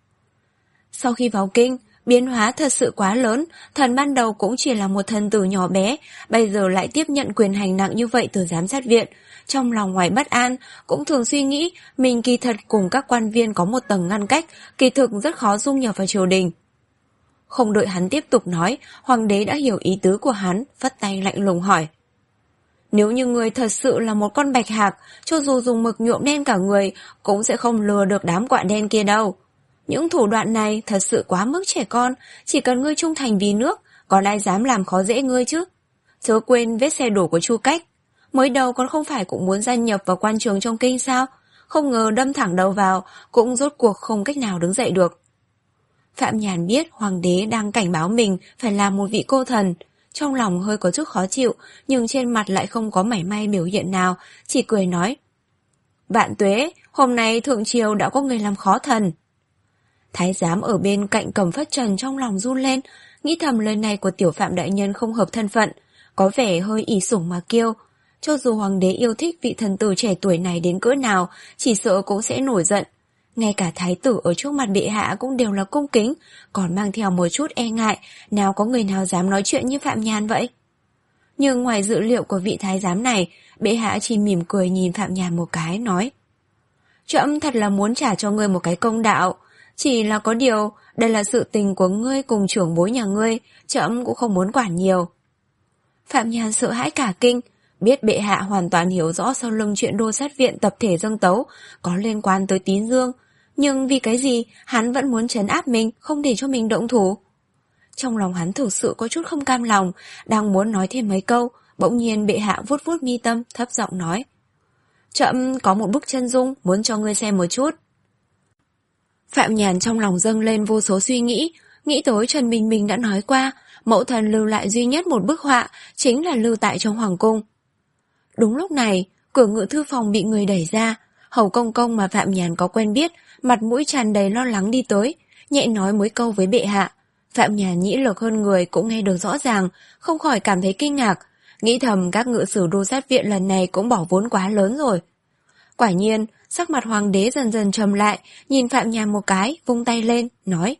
A: Sau khi vào kinh, biến hóa thật sự quá lớn, thần ban đầu cũng chỉ là một thần tử nhỏ bé, bây giờ lại tiếp nhận quyền hành nặng như vậy từ giám sát viện. Trong lòng ngoài bất an, cũng thường suy nghĩ mình kỳ thật cùng các quan viên có một tầng ngăn cách, kỳ thực rất khó dung nhập vào triều đình. Không đợi hắn tiếp tục nói, hoàng đế đã hiểu ý tứ của hắn, vất tay lạnh lùng hỏi. Nếu như người thật sự là một con bạch hạc, cho dù dùng mực nhuộm đen cả người, cũng sẽ không lừa được đám quạ đen kia đâu. Những thủ đoạn này thật sự quá mức trẻ con, chỉ cần ngươi trung thành vì nước, còn ai dám làm khó dễ ngươi chứ. Chớ quên vết xe đổ của Chu Cách, mới đầu con không phải cũng muốn gia nhập vào quan trường trong kinh sao, không ngờ đâm thẳng đầu vào, cũng rốt cuộc không cách nào đứng dậy được. Phạm Nhàn biết hoàng đế đang cảnh báo mình phải làm một vị cô thần, trong lòng hơi có chút khó chịu, nhưng trên mặt lại không có mảy may biểu hiện nào, chỉ cười nói. Vạn tuế, hôm nay thượng triều đã có người làm khó thần. Thái giám ở bên cạnh cầm phất trần trong lòng run lên, nghĩ thầm lời này của tiểu Phạm đại nhân không hợp thân phận, có vẻ hơi ỷ sủng mà kiêu. Cho dù hoàng đế yêu thích vị thần tử trẻ tuổi này đến cỡ nào, chỉ sợ cũng sẽ nổi giận. Ngay cả thái tử ở trước mặt bệ hạ cũng đều là cung kính, còn mang theo một chút e ngại, nào có người nào dám nói chuyện như Phạm Nhàn vậy. Nhưng ngoài dự liệu của vị thái giám này, bệ hạ chỉ mỉm cười nhìn Phạm Nhàn một cái, nói. Trẫm thật là muốn trả cho ngươi một cái công đạo, chỉ là có điều, đây là sự tình của ngươi cùng trưởng bối nhà ngươi, trẫm cũng không muốn quản nhiều. Phạm Nhàn sợ hãi cả kinh, biết bệ hạ hoàn toàn hiểu rõ sau lưng chuyện đô sát viện tập thể dâng tấu có liên quan tới Tín Dương, nhưng vì cái gì hắn vẫn muốn trấn áp mình, không để cho mình động thủ. Trong lòng hắn thực sự có chút không cam lòng, đang muốn nói thêm mấy câu, bỗng nhiên bệ hạ vuốt vuốt mi tâm, thấp giọng nói: Trẫm có một bức chân dung muốn cho ngươi xem một chút. Phạm Nhàn trong lòng dâng lên vô số suy nghĩ, nghĩ tới Trần Bình Bình đã nói qua, mẫu thần lưu lại duy nhất một bức họa, chính là lưu tại trong hoàng cung. Đúng lúc này, cửa ngự thư phòng bị người đẩy ra, Hầu Công Công mà Phạm Nhàn có quen biết, mặt mũi tràn đầy lo lắng đi tới, nhẹ nói mấy câu với bệ hạ. Phạm Nhàn nhĩ lực hơn người cũng nghe được rõ ràng, không khỏi cảm thấy kinh ngạc, nghĩ thầm các ngự sử đô sát viện lần này cũng bỏ vốn quá lớn rồi. Quả nhiên, sắc mặt hoàng đế dần dần trầm lại, nhìn Phạm Nhàn một cái, vung tay lên, nói: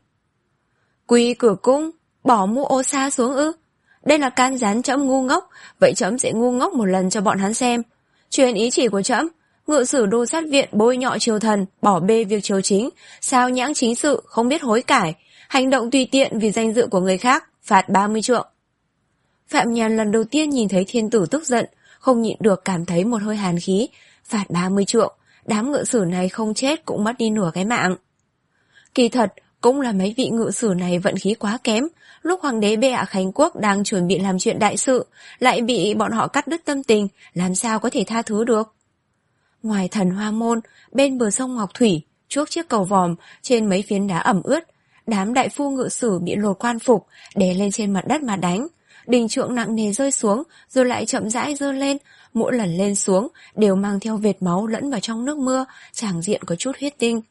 A: Quy cửa cung, bỏ mũ ô sa xuống ư? Đây là can gián trẫm ngu ngốc, vậy trẫm sẽ ngu ngốc một lần cho bọn hắn xem. Truyền ý chỉ của trẫm, ngự sử đô sát viện bôi nhọ triều thần, bỏ bê việc triều chính, sao nhãng chính sự, không biết hối cải, hành động tùy tiện vì danh dự của người khác, phạt ba mươi trượng. Phạm Nhàn lần đầu tiên nhìn thấy thiên tử tức giận, không nhịn được cảm thấy một hơi hàn khí. Phạt ba mươi trượng, đám ngự sử này không chết cũng mất đi nửa cái mạng. Kỳ thật, cũng là mấy vị ngự sử này vận khí quá kém, lúc hoàng đế bệ hạ Khánh Quốc đang chuẩn bị làm chuyện đại sự, lại bị bọn họ cắt đứt tâm tình, làm sao có thể tha thứ được. Ngoài Thần Hoa Môn, bên bờ sông Ngọc Thủy, trước chiếc cầu vòm, trên mấy phiến đá ẩm ướt, đám đại phu ngự sử bị lột quan phục, đè lên trên mặt đất mà đánh. Đình trượng nặng nề rơi xuống, rồi lại chậm rãi giơ lên, mỗi lần lên xuống đều mang theo vệt máu lẫn vào trong nước mưa, tràng diện có chút huyết tinh.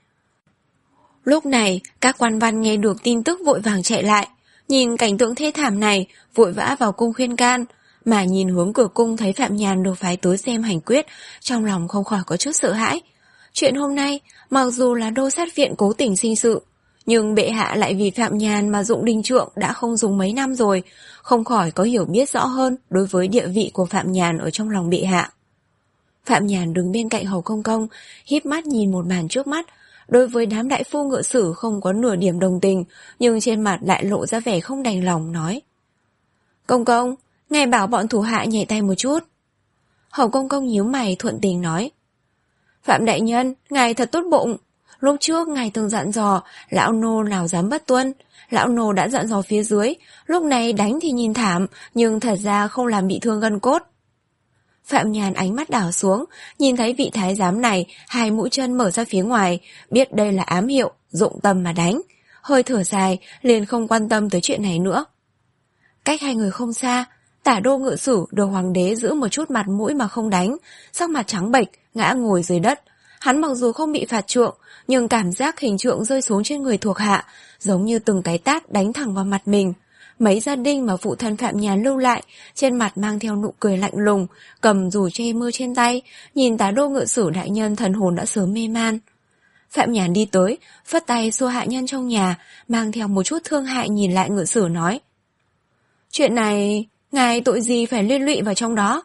A: Lúc này, các quan văn nghe được tin tức vội vàng chạy lại, nhìn cảnh tượng thê thảm này, vội vã vào cung khuyên can, mà nhìn hướng cửa cung thấy Phạm Nhàn được phái tới xem hành quyết, trong lòng không khỏi có chút sợ hãi. Chuyện hôm nay, mặc dù là đô sát viện cố tình sinh sự, nhưng bệ hạ lại vì Phạm Nhàn mà dụng đình trượng đã không dùng mấy năm rồi, không khỏi có hiểu biết rõ hơn đối với địa vị của Phạm Nhàn ở trong lòng bệ hạ. Phạm Nhàn đứng bên cạnh Hầu Công Công, híp mắt nhìn một màn trước mắt, đối với đám đại phu ngự sử không có nửa điểm đồng tình, nhưng trên mặt lại lộ ra vẻ không đành lòng, nói: Công Công, ngài bảo bọn thủ hạ nhảy tay một chút. Hầu Công Công nhíu mày thuận tình nói: Phạm đại nhân, ngài thật tốt bụng. Lúc trước ngài từng dặn dò, lão nô nào dám bất tuân. Lão nô đã dặn dò phía dưới, lúc này đánh thì nhìn thảm, nhưng thật ra không làm bị thương gân cốt. Phạm Nhàn ánh mắt đảo xuống, nhìn thấy vị thái giám này, hai mũi chân mở ra phía ngoài, biết đây là ám hiệu, dụng tâm mà đánh. Hơi thở dài, liền không quan tâm tới chuyện này nữa. Cách hai người không xa, Tả đô ngự sử được hoàng đế giữ một chút mặt mũi mà không đánh, sắc mặt trắng bệch, ngã ngồi dưới đất. Hắn mặc dù không bị phạt trượng, nhưng cảm giác hình trượng rơi xuống trên người thuộc hạ, giống như từng cái tát đánh thẳng vào mặt mình. Mấy gia đình mà phụ thân Phạm Nhàn lưu lại, trên mặt mang theo nụ cười lạnh lùng, cầm dù che mưa trên tay, nhìn Tả đô ngự sử đại nhân thần hồn đã sớm mê man. Phạm Nhàn đi tới, phất tay xua hạ nhân trong nhà, mang theo một chút thương hại nhìn lại ngự sử nói: Chuyện này, ngài tội gì phải liên lụy vào trong đó?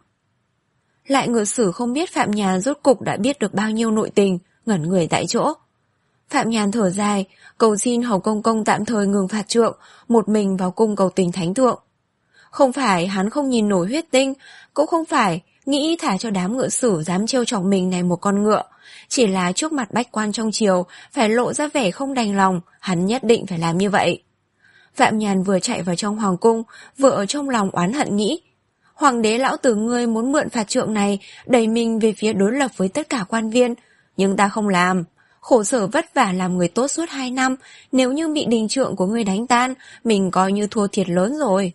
A: Lại ngự sử không biết Phạm Nhàn rốt cục đã biết được bao nhiêu nội tình, ngẩn người tại chỗ. Phạm Nhàn thở dài, cầu xin Hầu Công Công tạm thời ngừng phạt trượng, một mình vào cung cầu tình thánh thượng. Không phải hắn không nhìn nổi huyết tinh, cũng không phải nghĩ thả cho đám ngự sử dám trêu chọc mình này một con ngựa, chỉ là trước mặt bách quan trong triều phải lộ ra vẻ không đành lòng, hắn nhất định phải làm như vậy. Phạm Nhàn vừa chạy vào trong hoàng cung, vừa ở trong lòng oán hận nghĩ: Hoàng đế lão tử ngươi muốn mượn phạt trượng này đẩy mình về phía đối lập với tất cả quan viên, nhưng ta không làm. Khổ sở vất vả làm người tốt suốt hai năm, nếu như bị đình trượng của ngươi đánh tan, mình coi như thua thiệt lớn rồi.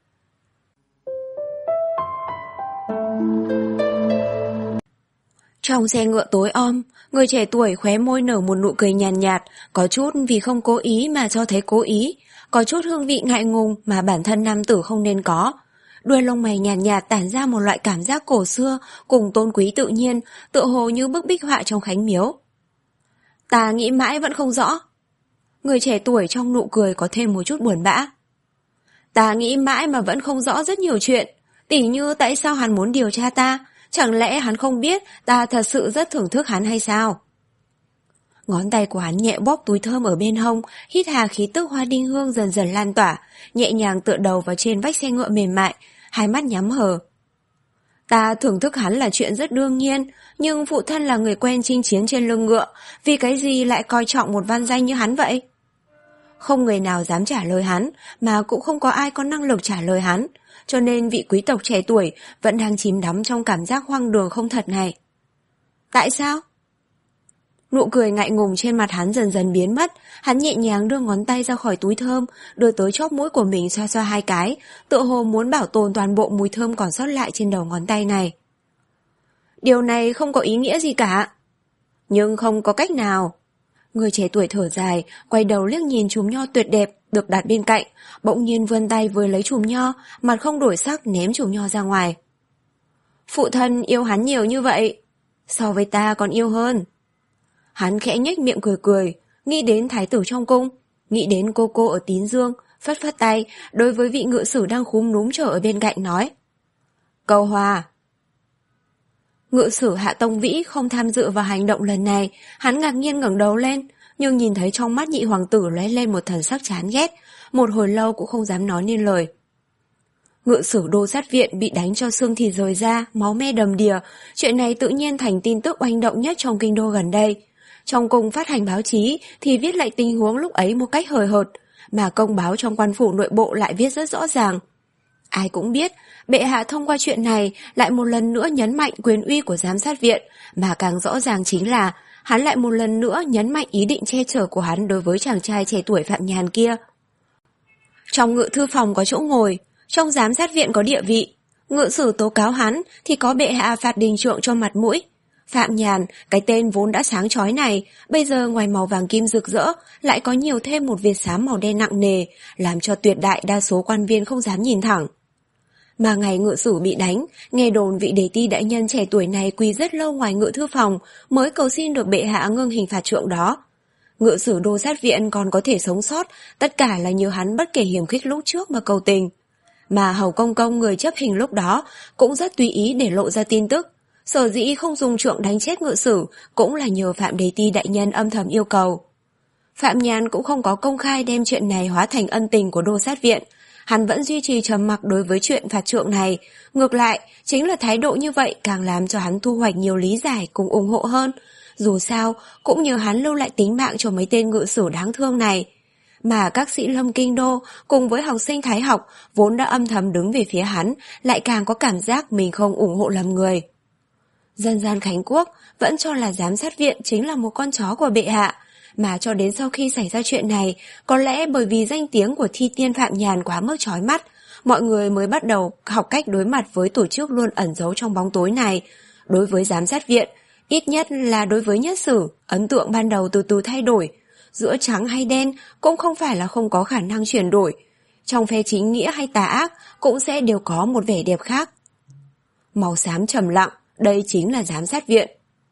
A: Trong xe ngựa tối om, người trẻ tuổi khóe môi nở một nụ cười nhàn nhạt, nhạt, có chút vì không cố ý mà cho thấy cố ý, có chút hương vị ngại ngùng mà bản thân nam tử không nên có. Đuôi lông mày nhàn nhạt, nhạt tản ra một loại cảm giác cổ xưa cùng tôn quý tự nhiên, tựa hồ như bức bích họa trong khánh miếu. Ta nghĩ mãi vẫn không rõ. Người trẻ tuổi trong nụ cười có thêm một chút buồn bã. Ta nghĩ mãi mà vẫn không rõ rất nhiều chuyện, tỉ như tại sao hắn muốn điều tra ta, chẳng lẽ hắn không biết ta thật sự rất thưởng thức hắn hay sao? Ngón tay của hắn nhẹ bóp túi thơm ở bên hông, hít hà khí tức hoa đinh hương dần dần lan tỏa, nhẹ nhàng tựa đầu vào trên vách xe ngựa mềm mại, hai mắt nhắm hờ. Ta thưởng thức hắn là chuyện rất đương nhiên, nhưng phụ thân là người quen chinh chiến trên lưng ngựa, vì cái gì lại coi trọng một văn danh như hắn vậy? Không người nào dám trả lời hắn, mà cũng không có ai có năng lực trả lời hắn, cho nên vị quý tộc trẻ tuổi vẫn đang chìm đắm trong cảm giác hoang đường không thật này. Tại sao? Nụ cười ngại ngùng trên mặt hắn dần dần biến mất, hắn nhẹ nhàng đưa ngón tay ra khỏi túi thơm, đưa tới chóp mũi của mình xoa xoa hai cái, tựa hồ muốn bảo tồn toàn bộ mùi thơm còn sót lại trên đầu ngón tay này. Điều này không có ý nghĩa gì cả. Nhưng không có cách nào. Người trẻ tuổi thở dài, quay đầu liếc nhìn chùm nho tuyệt đẹp được đặt bên cạnh, bỗng nhiên vươn tay với lấy chùm nho, mặt không đổi sắc ném chùm nho ra ngoài. Phụ thân yêu hắn nhiều như vậy, so với ta còn yêu hơn. Hắn khẽ nhếch miệng cười cười, nghĩ đến thái tử trong cung, nghĩ đến cô cô ở Tín Dương, phất phất tay, đối với vị ngự sử đang khúm núm chờ ở bên cạnh nói. Cầu hòa. Ngự sử Hạ Tông Vĩ không tham dự vào hành động lần này, hắn ngạc nhiên ngẩng đầu lên, nhưng nhìn thấy trong mắt nhị hoàng tử lóe lên một thần sắc chán ghét, một hồi lâu cũng không dám nói nên lời. Ngự sử Đô Sát Viện bị đánh cho xương thịt rời ra, máu me đầm đìa, chuyện này tự nhiên thành tin tức oanh động nhất trong kinh đô gần đây. Trong cung phát hành báo chí thì viết lại tình huống lúc ấy một cách hời hợt, mà công báo trong quan phủ nội bộ lại viết rất rõ ràng. Ai cũng biết, bệ hạ thông qua chuyện này lại một lần nữa nhấn mạnh quyền uy của giám sát viện, mà càng rõ ràng chính là hắn lại một lần nữa nhấn mạnh ý định che chở của hắn đối với chàng trai trẻ tuổi Phạm Nhàn kia. Trong ngự thư phòng có chỗ ngồi, trong giám sát viện có địa vị, ngự sử tố cáo hắn thì có bệ hạ phạt đình trượng cho mặt mũi. Phạm Nhàn, cái tên vốn đã sáng chói này, bây giờ ngoài màu vàng kim rực rỡ, lại có nhiều thêm một vệt xám màu đen nặng nề, làm cho tuyệt đại đa số quan viên không dám nhìn thẳng. Mà ngày ngự sử bị đánh, nghe đồn vị đề ti đại nhân trẻ tuổi này quỳ rất lâu ngoài ngự thư phòng, mới cầu xin được bệ hạ ngưng hình phạt trượng đó. Ngự sử Đô Sát Viện còn có thể sống sót, tất cả là nhờ hắn bất kể hiểm khích lúc trước mà cầu tình. Mà Hầu Công Công người chấp hình lúc đó cũng rất tùy ý để lộ ra tin tức. Sở dĩ không dùng trượng đánh chết ngự sử cũng là nhờ Phạm Đề Ti đại nhân âm thầm yêu cầu. Phạm Nhàn cũng không có công khai đem chuyện này hóa thành ân tình của Đô Sát Viện. Hắn vẫn duy trì trầm mặc đối với chuyện phạt trượng này. Ngược lại, chính là thái độ như vậy càng làm cho hắn thu hoạch nhiều lý giải cùng ủng hộ hơn. Dù sao, cũng nhờ hắn lưu lại tính mạng cho mấy tên ngự sử đáng thương này. Mà các sĩ lâm kinh đô cùng với học sinh thái học vốn đã âm thầm đứng về phía hắn, lại càng có cảm giác mình không ủng hộ lầm người. Dân gian Khánh Quốc vẫn cho là giám sát viện chính là một con chó của bệ hạ, mà cho đến sau khi xảy ra chuyện này, có lẽ bởi vì danh tiếng của thi tiên Phạm Nhàn quá mức chói mắt, mọi người mới bắt đầu học cách đối mặt với tổ chức luôn ẩn giấu trong bóng tối này. Đối với giám sát viện, ít nhất là đối với nhất sử, ấn tượng ban đầu từ từ thay đổi. Giữa trắng hay đen cũng không phải là không có khả năng chuyển đổi. Trong phe chính nghĩa hay tà ác cũng sẽ đều có một vẻ đẹp khác. Màu xám trầm lặng, đây chính là giám sát viện.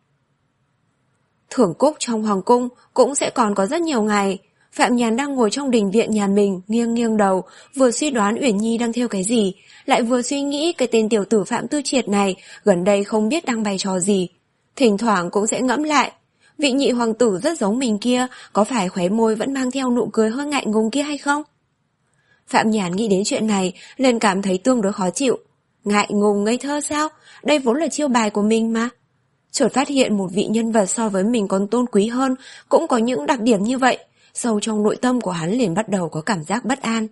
A: Thưởng cúc trong hoàng cung cũng sẽ còn có rất nhiều ngày. Phạm Nhàn đang ngồi trong đình viện nhà mình, nghiêng nghiêng đầu, vừa suy đoán Uyển Nhi đang theo cái gì, lại vừa suy nghĩ cái tên tiểu tử Phạm Tư Triệt này gần đây không biết đang bày trò gì. Thỉnh thoảng cũng sẽ ngẫm lại, vị nhị hoàng tử rất giống mình kia, có phải khóe môi vẫn mang theo nụ cười hơi ngại ngùng kia hay không? Phạm Nhàn nghĩ đến chuyện này, liền cảm thấy tương đối khó chịu. Ngại ngùng ngây thơ sao? Đây vốn là chiêu bài của mình mà. Chợt phát hiện một vị nhân vật so với mình còn tôn quý hơn, cũng có những đặc điểm như vậy, sâu trong nội tâm của hắn liền bắt đầu có cảm giác bất an.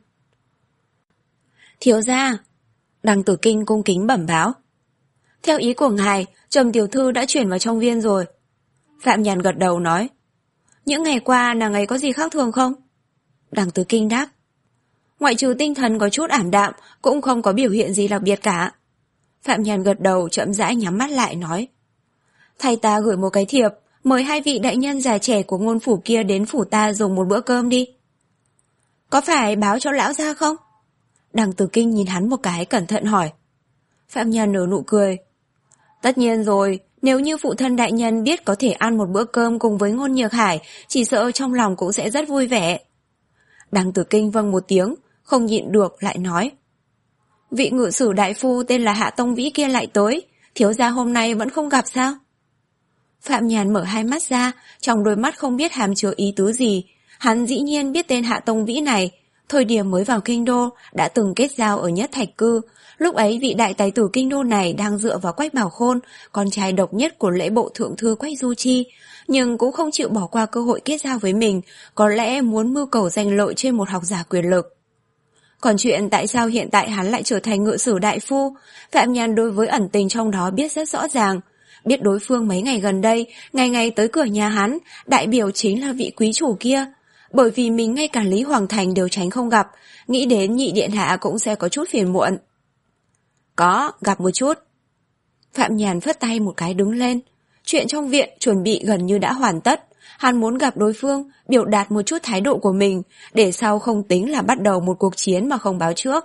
A: Thiếu gia, Đằng Tử Kinh cung kính bẩm báo. Theo ý của ngài, Trầm tiểu thư đã chuyển vào trong viên rồi. Phạm Nhàn gật đầu nói. Những ngày qua nàng ấy có gì khác thường không? Đằng Tử Kinh đáp. Ngoại trừ tinh thần có chút ảm đạm, cũng không có biểu hiện gì đặc biệt cả. Phạm Nhàn gật đầu chậm rãi nhắm mắt lại nói. Thầy ta gửi một cái thiệp, mời hai vị đại nhân già trẻ của ngôn phủ kia đến phủ ta dùng một bữa cơm đi. Có phải báo cho lão gia không? Đằng Tử Kinh nhìn hắn một cái cẩn thận hỏi. Phạm Nhàn nở nụ cười. Tất nhiên rồi, nếu như phụ thân đại nhân biết có thể ăn một bữa cơm cùng với Ngôn Nhược Hải, chỉ sợ trong lòng cũng sẽ rất vui vẻ. Đằng Tử Kinh vâng một tiếng, không nhịn được lại nói. Vị ngự sử đại phu tên là Hạ Tông Vĩ kia lại tới, thiếu gia hôm nay vẫn không gặp sao? Phạm Nhàn mở hai mắt ra, trong đôi mắt không biết hàm chứa ý tứ gì. Hắn dĩ nhiên biết tên Hạ Tông Vĩ này, Thời điểm mới vào kinh đô, đã từng kết giao ở Nhất Thạch Cư. Lúc ấy vị đại tài tử kinh đô này đang dựa vào Quách Bảo Khôn, con trai độc nhất của lễ bộ thượng thư Quách Du Chi, nhưng cũng không chịu bỏ qua cơ hội kết giao với mình, có lẽ muốn mưu cầu danh lợi trên một học giả quyền lực. Còn chuyện tại sao hiện tại hắn lại trở thành ngự sử đại phu, Phạm Nhàn đối với ẩn tình trong đó biết rất rõ ràng. Biết đối phương mấy ngày gần đây, ngày ngày tới cửa nhà hắn, đại biểu chính là vị quý chủ kia. Bởi vì mình ngay cả Lý Hoàng Thành đều tránh không gặp, nghĩ đến nhị điện hạ cũng sẽ có chút phiền muộn. Có, gặp một chút. Phạm Nhàn phất tay một cái đứng lên. Chuyện trong viện chuẩn bị gần như đã hoàn tất. Hắn muốn gặp đối phương, biểu đạt một chút thái độ của mình, để sau không tính là bắt đầu một cuộc chiến mà không báo trước.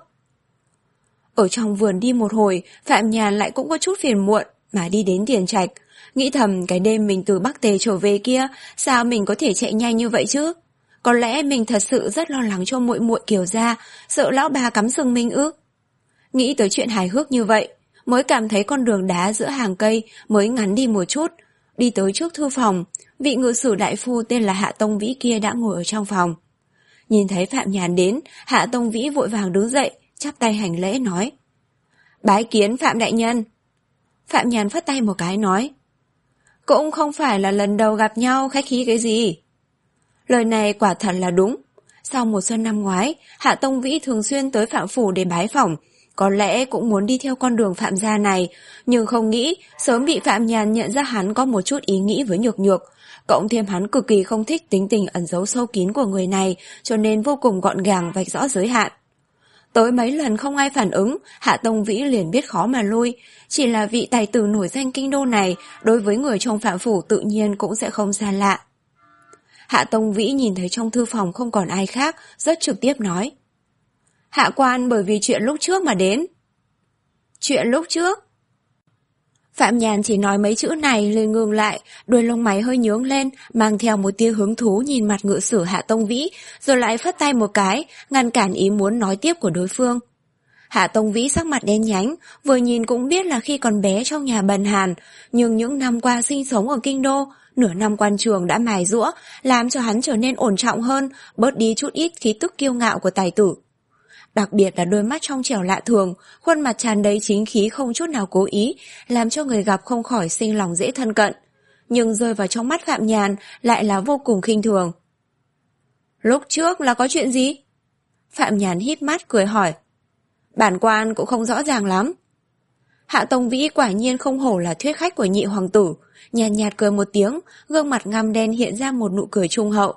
A: Ở trong vườn đi một hồi, Phạm Nhàn lại cũng có chút phiền muộn, mà đi đến Tiền Trạch. Nghĩ thầm cái đêm mình từ Bắc Tề trở về kia, sao mình có thể chạy nhanh như vậy chứ? Có lẽ mình thật sự rất lo lắng cho muội muội Kiều gia, sợ lão bà cắm sừng mình ư? Nghĩ tới chuyện hài hước như vậy, mới cảm thấy con đường đá giữa hàng cây mới ngắn đi một chút. Đi tới trước thư phòng, vị ngự sử đại phu tên là Hạ Tông Vĩ kia đã ngồi ở trong phòng. Nhìn thấy Phạm Nhàn đến, Hạ Tông Vĩ vội vàng đứng dậy, chắp tay hành lễ nói: Bái kiến Phạm đại nhân. Phạm Nhàn phất tay một cái nói: Cũng không phải là lần đầu gặp nhau, khách khí cái gì. Lời này quả thật là đúng. Sau mùa xuân năm ngoái, Hạ Tông Vĩ thường xuyên tới Phạm phủ để bái phỏng, có lẽ cũng muốn đi theo con đường Phạm gia này, nhưng không nghĩ sớm bị Phạm Nhàn nhận ra hắn có một chút ý nghĩ với Nhược Nhược, cộng thêm hắn cực kỳ không thích tính tình ẩn giấu sâu kín của người này, cho nên vô cùng gọn gàng vạch rõ giới hạn. Tới mấy lần không ai phản ứng, Hạ Tông Vĩ liền biết khó mà lui, chỉ là vị tài tử nổi danh kinh đô này, đối với người trong Phạm phủ tự nhiên cũng sẽ không xa lạ. Hạ Tông Vĩ nhìn thấy trong thư phòng không còn ai khác, rất trực tiếp nói: Hạ quan bởi vì chuyện lúc trước mà đến. Chuyện lúc trước? Phạm Nhàn chỉ nói mấy chữ này liền ngừng lại, đuôi lông mày hơi nhướng lên, mang theo một tia hứng thú nhìn mặt ngự sử Hạ Tông Vĩ, rồi lại phất tay một cái, ngăn cản ý muốn nói tiếp của đối phương. Hạ Tông Vĩ sắc mặt đen nhánh, vừa nhìn cũng biết là khi còn bé trong nhà bần hàn, nhưng những năm qua sinh sống ở kinh đô, nửa năm quan trường đã mài giũa, làm cho hắn trở nên ổn trọng hơn, bớt đi chút ít khí tức kiêu ngạo của tài tử. Đặc biệt là đôi mắt trong trẻo lạ thường, khuôn mặt tràn đầy chính khí không chút nào cố ý, làm cho người gặp không khỏi sinh lòng dễ thân cận. Nhưng rơi vào trong mắt Phạm Nhàn lại là vô cùng khinh thường. Lúc trước là có chuyện gì? Phạm Nhàn híp mắt cười hỏi. Bản quan cũng không rõ ràng lắm. Hạ Tông Vĩ quả nhiên không hổ là thuyết khách của nhị hoàng tử, nhàn nhạt, nhạt cười một tiếng, gương mặt ngăm đen hiện ra một nụ cười trung hậu.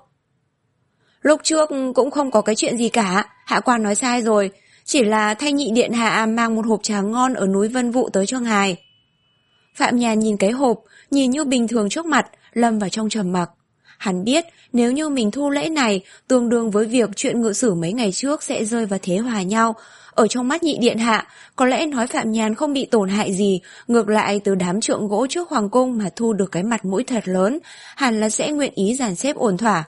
A: Lúc trước cũng không có cái chuyện gì cả, hạ quan nói sai rồi, chỉ là thay nhị điện hạ mang một hộp trà ngon ở núi Vân Vụ tới cho ngài. Phạm Nhàn nhìn cái hộp, nhìn như bình thường trước mặt, lâm vào trong trầm mặc. Hắn biết nếu như mình thu lễ này, tương đương với việc chuyện ngự sử mấy ngày trước sẽ rơi vào thế hòa nhau. Ở trong mắt nhị điện hạ, có lẽ nói Phạm Nhàn không bị tổn hại gì, ngược lại từ đám trượng gỗ trước hoàng cung mà thu được cái mặt mũi thật lớn, hẳn là sẽ nguyện ý dàn xếp ổn thỏa.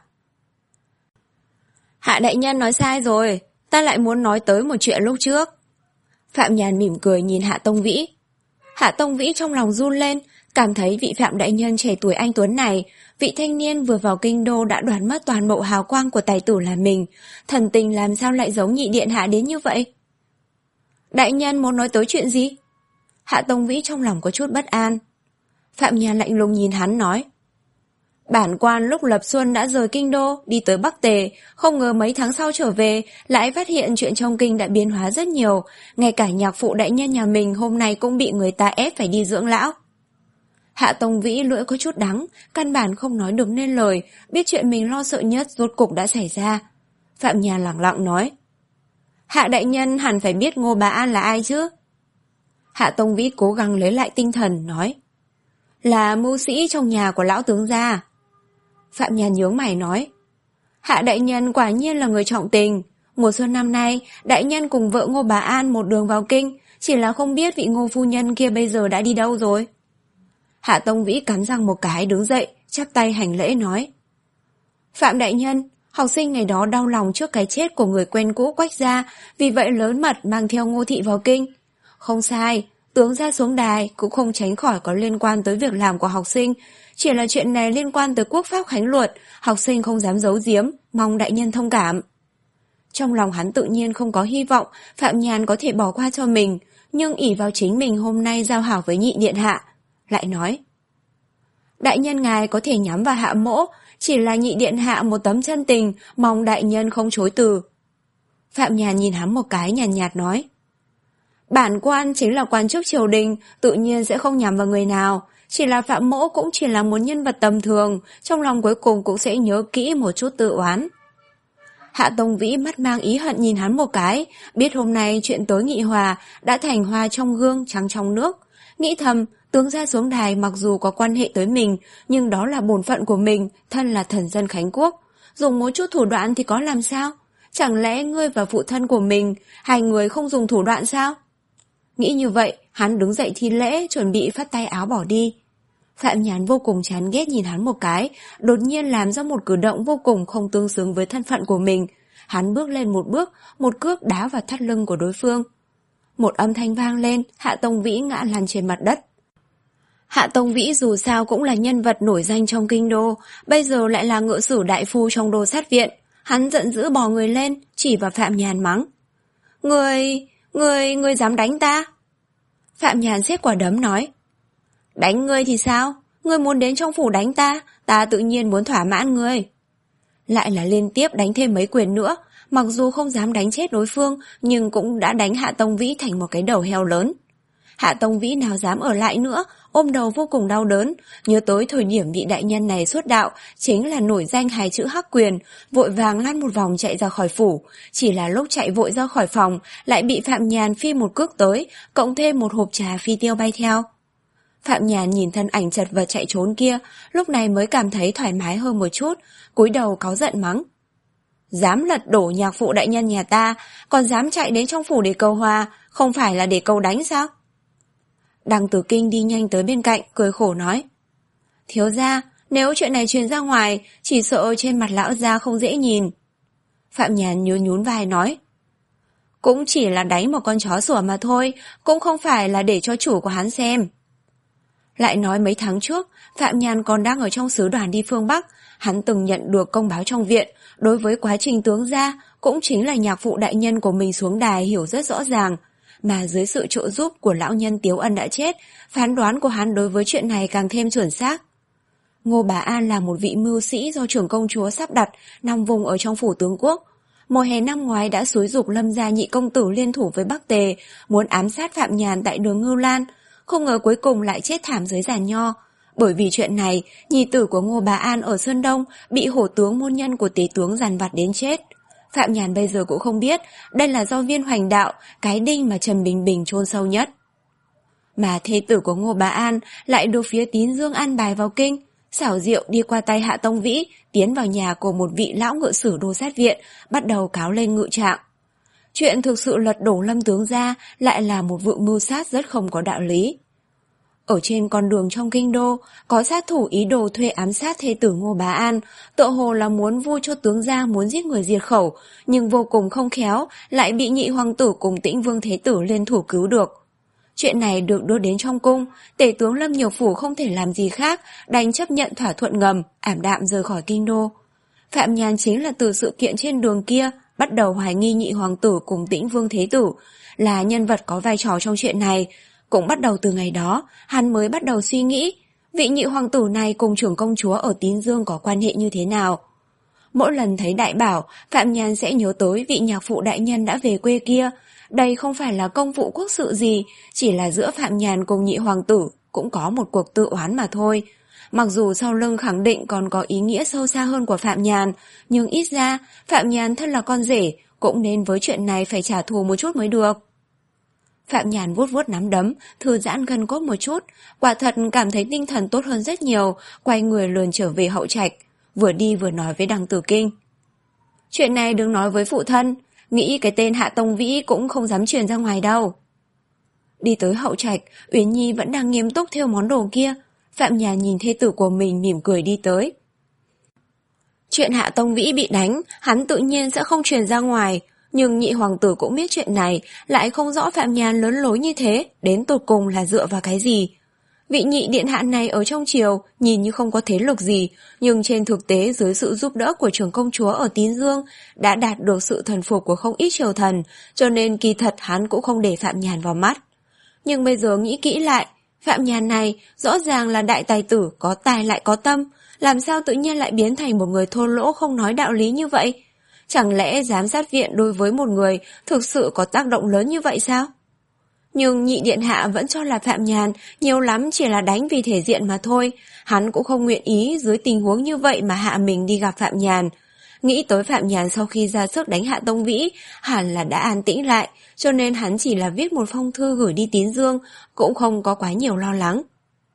A: Hạ đại nhân nói sai rồi, ta lại muốn nói tới một chuyện lúc trước. Phạm Nhàn mỉm cười nhìn Hạ Tông Vĩ. Hạ Tông Vĩ trong lòng run lên, cảm thấy vị Phạm đại nhân trẻ tuổi anh tuấn này, vị thanh niên vừa vào kinh đô đã đoạt mất toàn bộ hào quang của tài tử là mình, thần tình làm sao lại giống nhị điện hạ đến như vậy? Đại nhân muốn nói tới chuyện gì? Hạ Tông Vĩ trong lòng có chút bất an. Phạm Nhàn lạnh lùng nhìn hắn nói: Bản quan lúc lập xuân đã rời kinh đô, đi tới Bắc Tề, không ngờ mấy tháng sau trở về, lại phát hiện chuyện trong kinh đã biến hóa rất nhiều, ngay cả nhạc phụ đại nhân nhà mình hôm nay cũng bị người ta ép phải đi dưỡng lão. Hạ Tông Vĩ lưỡi có chút đắng, căn bản không nói được nên lời, biết chuyện mình lo sợ nhất rốt cục đã xảy ra. Phạm Nhàn lẳng lặng nói: Hạ đại nhân hẳn phải biết Ngô Bá An là ai chứ? Hạ Tông Vĩ cố gắng lấy lại tinh thần, nói: Là mưu sĩ trong nhà của lão tướng gia. Phạm Nhàn nhướng mày nói: Hạ đại nhân quả nhiên là người trọng tình. Mùa xuân năm nay, đại nhân cùng vợ Ngô Bá An một đường vào kinh, chỉ là không biết vị Ngô phu nhân kia bây giờ đã đi đâu rồi. Hạ Tông Vĩ cắn răng một cái đứng dậy, chắp tay hành lễ nói: Phạm đại nhân, học sinh ngày đó đau lòng trước cái chết của người quen cũ Quách gia, vì vậy lớn mật mang theo Ngô thị vào kinh. Không sai, tướng gia xuống đài cũng không tránh khỏi có liên quan tới việc làm của học sinh, chỉ là chuyện này liên quan tới quốc pháp khánh luật, học sinh không dám giấu giếm, mong đại nhân thông cảm. Trong lòng hắn tự nhiên không có hy vọng Phạm Nhàn có thể bỏ qua cho mình, nhưng ỷ vào chính mình hôm nay giao hảo với nhị điện hạ, lại nói: đại nhân ngài có thể nhắm vào Hạ mỗ, chỉ là nhị điện hạ một tấm chân tình, mong đại nhân không chối từ. Phạm Nhàn nhìn hắn một cái nhàn nhạt, nhạt nói: bản quan chính là quan chức triều đình, tự nhiên sẽ không nhắm vào người nào, chỉ là Phạm mỗ cũng chỉ là một nhân vật tầm thường, trong lòng cuối cùng cũng sẽ nhớ kỹ một chút tự oán. Hạ Tông Vĩ mắt mang ý hận nhìn hắn một cái, biết hôm nay chuyện tối nghị hòa đã thành hoa trong gương trắng trong nước, nghĩ thầm tướng gia xuống đài mặc dù có quan hệ tới mình, nhưng đó là bổn phận của mình, thân là thần dân Khánh Quốc, dùng một chút thủ đoạn thì có làm sao? Chẳng lẽ ngươi và phụ thân của mình, hai người không dùng thủ đoạn sao? Nghĩ như vậy, hắn đứng dậy thi lễ, chuẩn bị phất tay áo bỏ đi. Phạm Nhàn vô cùng chán ghét nhìn hắn một cái, đột nhiên làm ra một cử động vô cùng không tương xứng với thân phận của mình. Hắn bước lên một bước, một cước đá vào thắt lưng của đối phương. Một âm thanh vang lên, Hạ Tông Vĩ ngã lăn trên mặt đất. Hạ Tông Vĩ dù sao cũng là nhân vật nổi danh trong kinh đô, bây giờ lại là ngự sử đại phu trong đô sát viện. Hắn giận dữ bò người lên, chỉ vào Phạm Nhàn mắng: Người, người, người dám đánh ta? Phạm Nhàn siết quả đấm nói: đánh ngươi thì sao? Ngươi muốn đến trong phủ đánh ta, ta tự nhiên muốn thỏa mãn ngươi. Lại là liên tiếp đánh thêm mấy quyền nữa, mặc dù không dám đánh chết đối phương, nhưng cũng đã đánh Hạ Tông Vĩ thành một cái đầu heo lớn. Hạ Tông Vĩ nào dám ở lại nữa, ôm đầu vô cùng đau đớn, nhớ tới thời điểm vị đại nhân này xuất đạo chính là nổi danh hai chữ Hắc Quyền, vội vàng lăn một vòng chạy ra khỏi phủ, chỉ là lúc chạy vội ra khỏi phòng lại bị Phạm Nhàn phi một cước tới, cộng thêm một hộp trà phi tiêu bay theo. Phạm Nhàn nhìn thân ảnh chật vật chạy trốn kia, lúc này mới cảm thấy thoải mái hơn một chút, cúi đầu cáu giận mắng: dám lật đổ nhạc phụ đại nhân nhà ta, còn dám chạy đến trong phủ để cầu hòa, không phải là để cầu đánh sao? Đằng Tử Kinh đi nhanh tới bên cạnh, cười khổ nói: thiếu gia, nếu chuyện này truyền ra ngoài, chỉ sợ trên mặt lão gia không dễ nhìn. Phạm Nhàn nhún nhún vai nói: cũng chỉ là đánh một con chó sủa mà thôi, cũng không phải là để cho chủ của hắn xem. Lại nói mấy tháng trước, Phạm Nhàn còn đang ở trong sứ đoàn đi phương Bắc, hắn từng nhận được công báo trong viện, đối với quá trình tướng gia, cũng chính là nhạc phụ đại nhân của mình xuống đài hiểu rất rõ ràng, mà dưới sự trợ giúp của lão nhân Tiếu Ân đã chết, phán đoán của hắn đối với chuyện này càng thêm chuẩn xác. Ngô Bá An là một vị mưu sĩ do trưởng công chúa sắp đặt, nằm vùng ở trong phủ tướng quốc. Mùa hè năm ngoái đã xúi giục Lâm gia nhị công tử liên thủ với Bắc Tề, muốn ám sát Phạm Nhàn tại đường Ngưu Lan, không ngờ cuối cùng lại chết thảm dưới giàn nho. Bởi vì chuyện này, nhi tử của Ngô Bá An ở Sơn Đông bị hổ tướng môn nhân của tế tướng giàn vặt đến chết. Phạm Nhàn bây giờ cũng không biết đây là do Viên Hoành Đạo, cái đinh mà Trần Bình Bình chôn sâu nhất. Mà thê tử của Ngô Bá An lại được phía Tín Dương an bài vào kinh, xảo diệu đi qua tay Hạ Tông Vĩ, tiến vào nhà của một vị lão ngự sử đô sát viện, bắt đầu cáo lên ngự trạng. Chuyện thực sự lật đổ Lâm tướng gia lại là một vụ mưu sát rất không có đạo lý. Ở trên con đường trong kinh đô, có sát thủ ý đồ thuê ám sát thê tử Ngô Bá An, tựa hồ là muốn vui cho tướng gia muốn giết người diệt khẩu, nhưng vô cùng không khéo, lại bị nhị hoàng tử cùng Tĩnh Vương Thế Tử liên thủ cứu được. Chuyện này được đưa đến trong cung, tể tướng Lâm Nhiều Phủ không thể làm gì khác, đành chấp nhận thỏa thuận ngầm, ảm đạm rời khỏi kinh đô. Phạm Nhàn chính là từ sự kiện trên đường kia, bắt đầu hoài nghi nhị hoàng tử cùng Tĩnh Vương Thế Tử, là nhân vật có vai trò trong chuyện này. Cũng bắt đầu từ ngày đó, hắn mới bắt đầu suy nghĩ, vị nhị hoàng tử này cùng trưởng công chúa ở Tín Dương có quan hệ như thế nào. Mỗi lần thấy đại bảo, Phạm Nhàn sẽ nhớ tới vị nhạc phụ đại nhân đã về quê kia. Đây không phải là công vụ quốc sự gì, chỉ là giữa Phạm Nhàn cùng nhị hoàng tử cũng có một cuộc tự oán mà thôi. Mặc dù sau lưng khẳng định còn có ý nghĩa sâu xa hơn của Phạm Nhàn, nhưng ít ra Phạm Nhàn thân là con rể, cũng nên với chuyện này phải trả thù một chút mới được. Phạm Nhàn vuốt vuốt nắm đấm, thư giãn gân cốt một chút, quả thật cảm thấy tinh thần tốt hơn rất nhiều, quay người lườn trở về hậu trạch, vừa đi vừa nói với Đằng Tử Kinh. Chuyện này đừng nói với phụ thân, nghĩ cái tên Hạ Tông Vĩ cũng không dám truyền ra ngoài đâu. Đi tới hậu trạch, Uyển Nhi vẫn đang nghiêm túc thêu món đồ kia, Phạm Nhàn nhìn thê tử của mình mỉm cười đi tới. Chuyện Hạ Tông Vĩ bị đánh, hắn tự nhiên sẽ không truyền ra ngoài, nhưng nhị hoàng tử cũng biết chuyện này, lại không rõ Phạm Nhàn lớn lối như thế, đến tột cùng là dựa vào cái gì. Vị nhị điện hạ này ở trong triều nhìn như không có thế lực gì, nhưng trên thực tế dưới sự giúp đỡ của trưởng công chúa ở Tín Dương đã đạt được sự thần phục của không ít triều thần, cho nên kỳ thật hắn cũng không để Phạm Nhàn vào mắt. Nhưng bây giờ nghĩ kỹ lại, Phạm Nhàn này rõ ràng là đại tài tử, có tài lại có tâm, làm sao tự nhiên lại biến thành một người thô lỗ không nói đạo lý như vậy? Chẳng lẽ giám sát viện đối với một người thực sự có tác động lớn như vậy sao? Nhưng nhị điện hạ vẫn cho là Phạm Nhàn nhiều lắm chỉ là đánh vì thể diện mà thôi, hắn cũng không nguyện ý dưới tình huống như vậy mà hạ mình đi gặp Phạm Nhàn. Nghĩ tới Phạm Nhàn sau khi ra sức đánh hạ Tông Vĩ, hẳn là đã an tĩnh lại, cho nên hắn chỉ là viết một phong thư gửi đi Tín Dương, cũng không có quá nhiều lo lắng.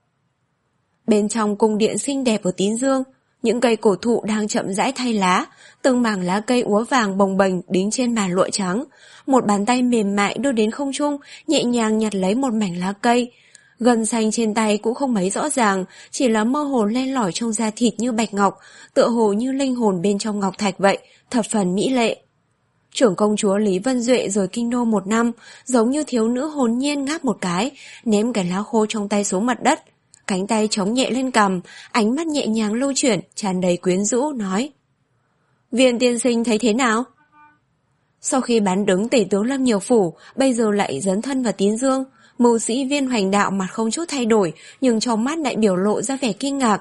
A: Bên trong cung điện xinh đẹp ở Tín Dương, những cây cổ thụ đang chậm rãi thay lá, từng mảng lá cây úa vàng bồng bềnh đính trên màn lụa trắng. Một bàn tay mềm mại đưa đến không trung, nhẹ nhàng nhặt lấy một mảnh lá cây. Gân xanh trên tay cũng không mấy rõ ràng, chỉ là mơ hồ len lỏi trong da thịt như bạch ngọc, tựa hồ như linh hồn bên trong ngọc thạch vậy, thập phần mỹ lệ. Trưởng công chúa Lý Vân Duệ rời kinh đô một năm, giống như thiếu nữ hồn nhiên ngáp một cái, ném cái lá khô trong tay xuống mặt đất. Cánh tay chống nhẹ lên cằm, ánh mắt nhẹ nhàng lưu chuyển, tràn đầy quyến rũ, nói: Viên tiên sinh thấy thế nào? Sau khi bán đứng tể tướng Lâm Nhiều Phủ, bây giờ lại dấn thân vào Tín Dương, mưu sĩ Viên Hoành Đạo mặt không chút thay đổi, nhưng trong mắt lại biểu lộ ra vẻ kinh ngạc.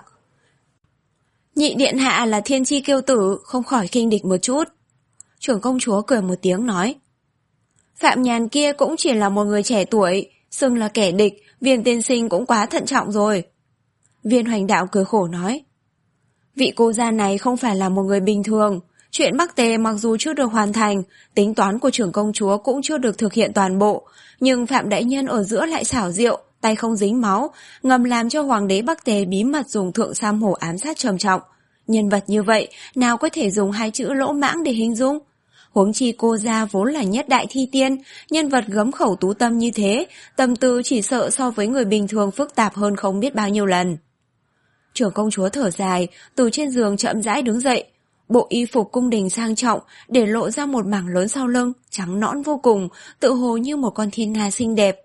A: Nhị điện hạ là thiên chi kiêu tử, không khỏi khinh địch một chút. Trưởng công chúa cười một tiếng nói: Phạm Nhàn kia cũng chỉ là một người trẻ tuổi, xưng là kẻ địch, Viên tiên sinh cũng quá thận trọng rồi. Viên Hoành Đạo cười khổ nói: Vị cô gia này không phải là một người bình thường. Chuyện Bắc Tề mặc dù chưa được hoàn thành, tính toán của trưởng công chúa cũng chưa được thực hiện toàn bộ, nhưng Phạm Đại Nhân ở giữa lại xảo diệu, tay không dính máu, ngầm làm cho hoàng đế Bắc Tề bí mật dùng thượng sam hổ ám sát trầm trọng. Nhân vật như vậy, nào có thể dùng hai chữ lỗ mãng để hình dung? Huống chi cô gia vốn là nhất đại thi tiên, nhân vật gấm khẩu tú tâm như thế, tâm tư chỉ sợ so với người bình thường phức tạp hơn không biết bao nhiêu lần. Trưởng công chúa thở dài, từ trên giường chậm rãi đứng dậy. Bộ y phục cung đình sang trọng, để lộ ra một mảng lớn sau lưng, trắng nõn vô cùng, tự hồ như một con thiên nga xinh đẹp.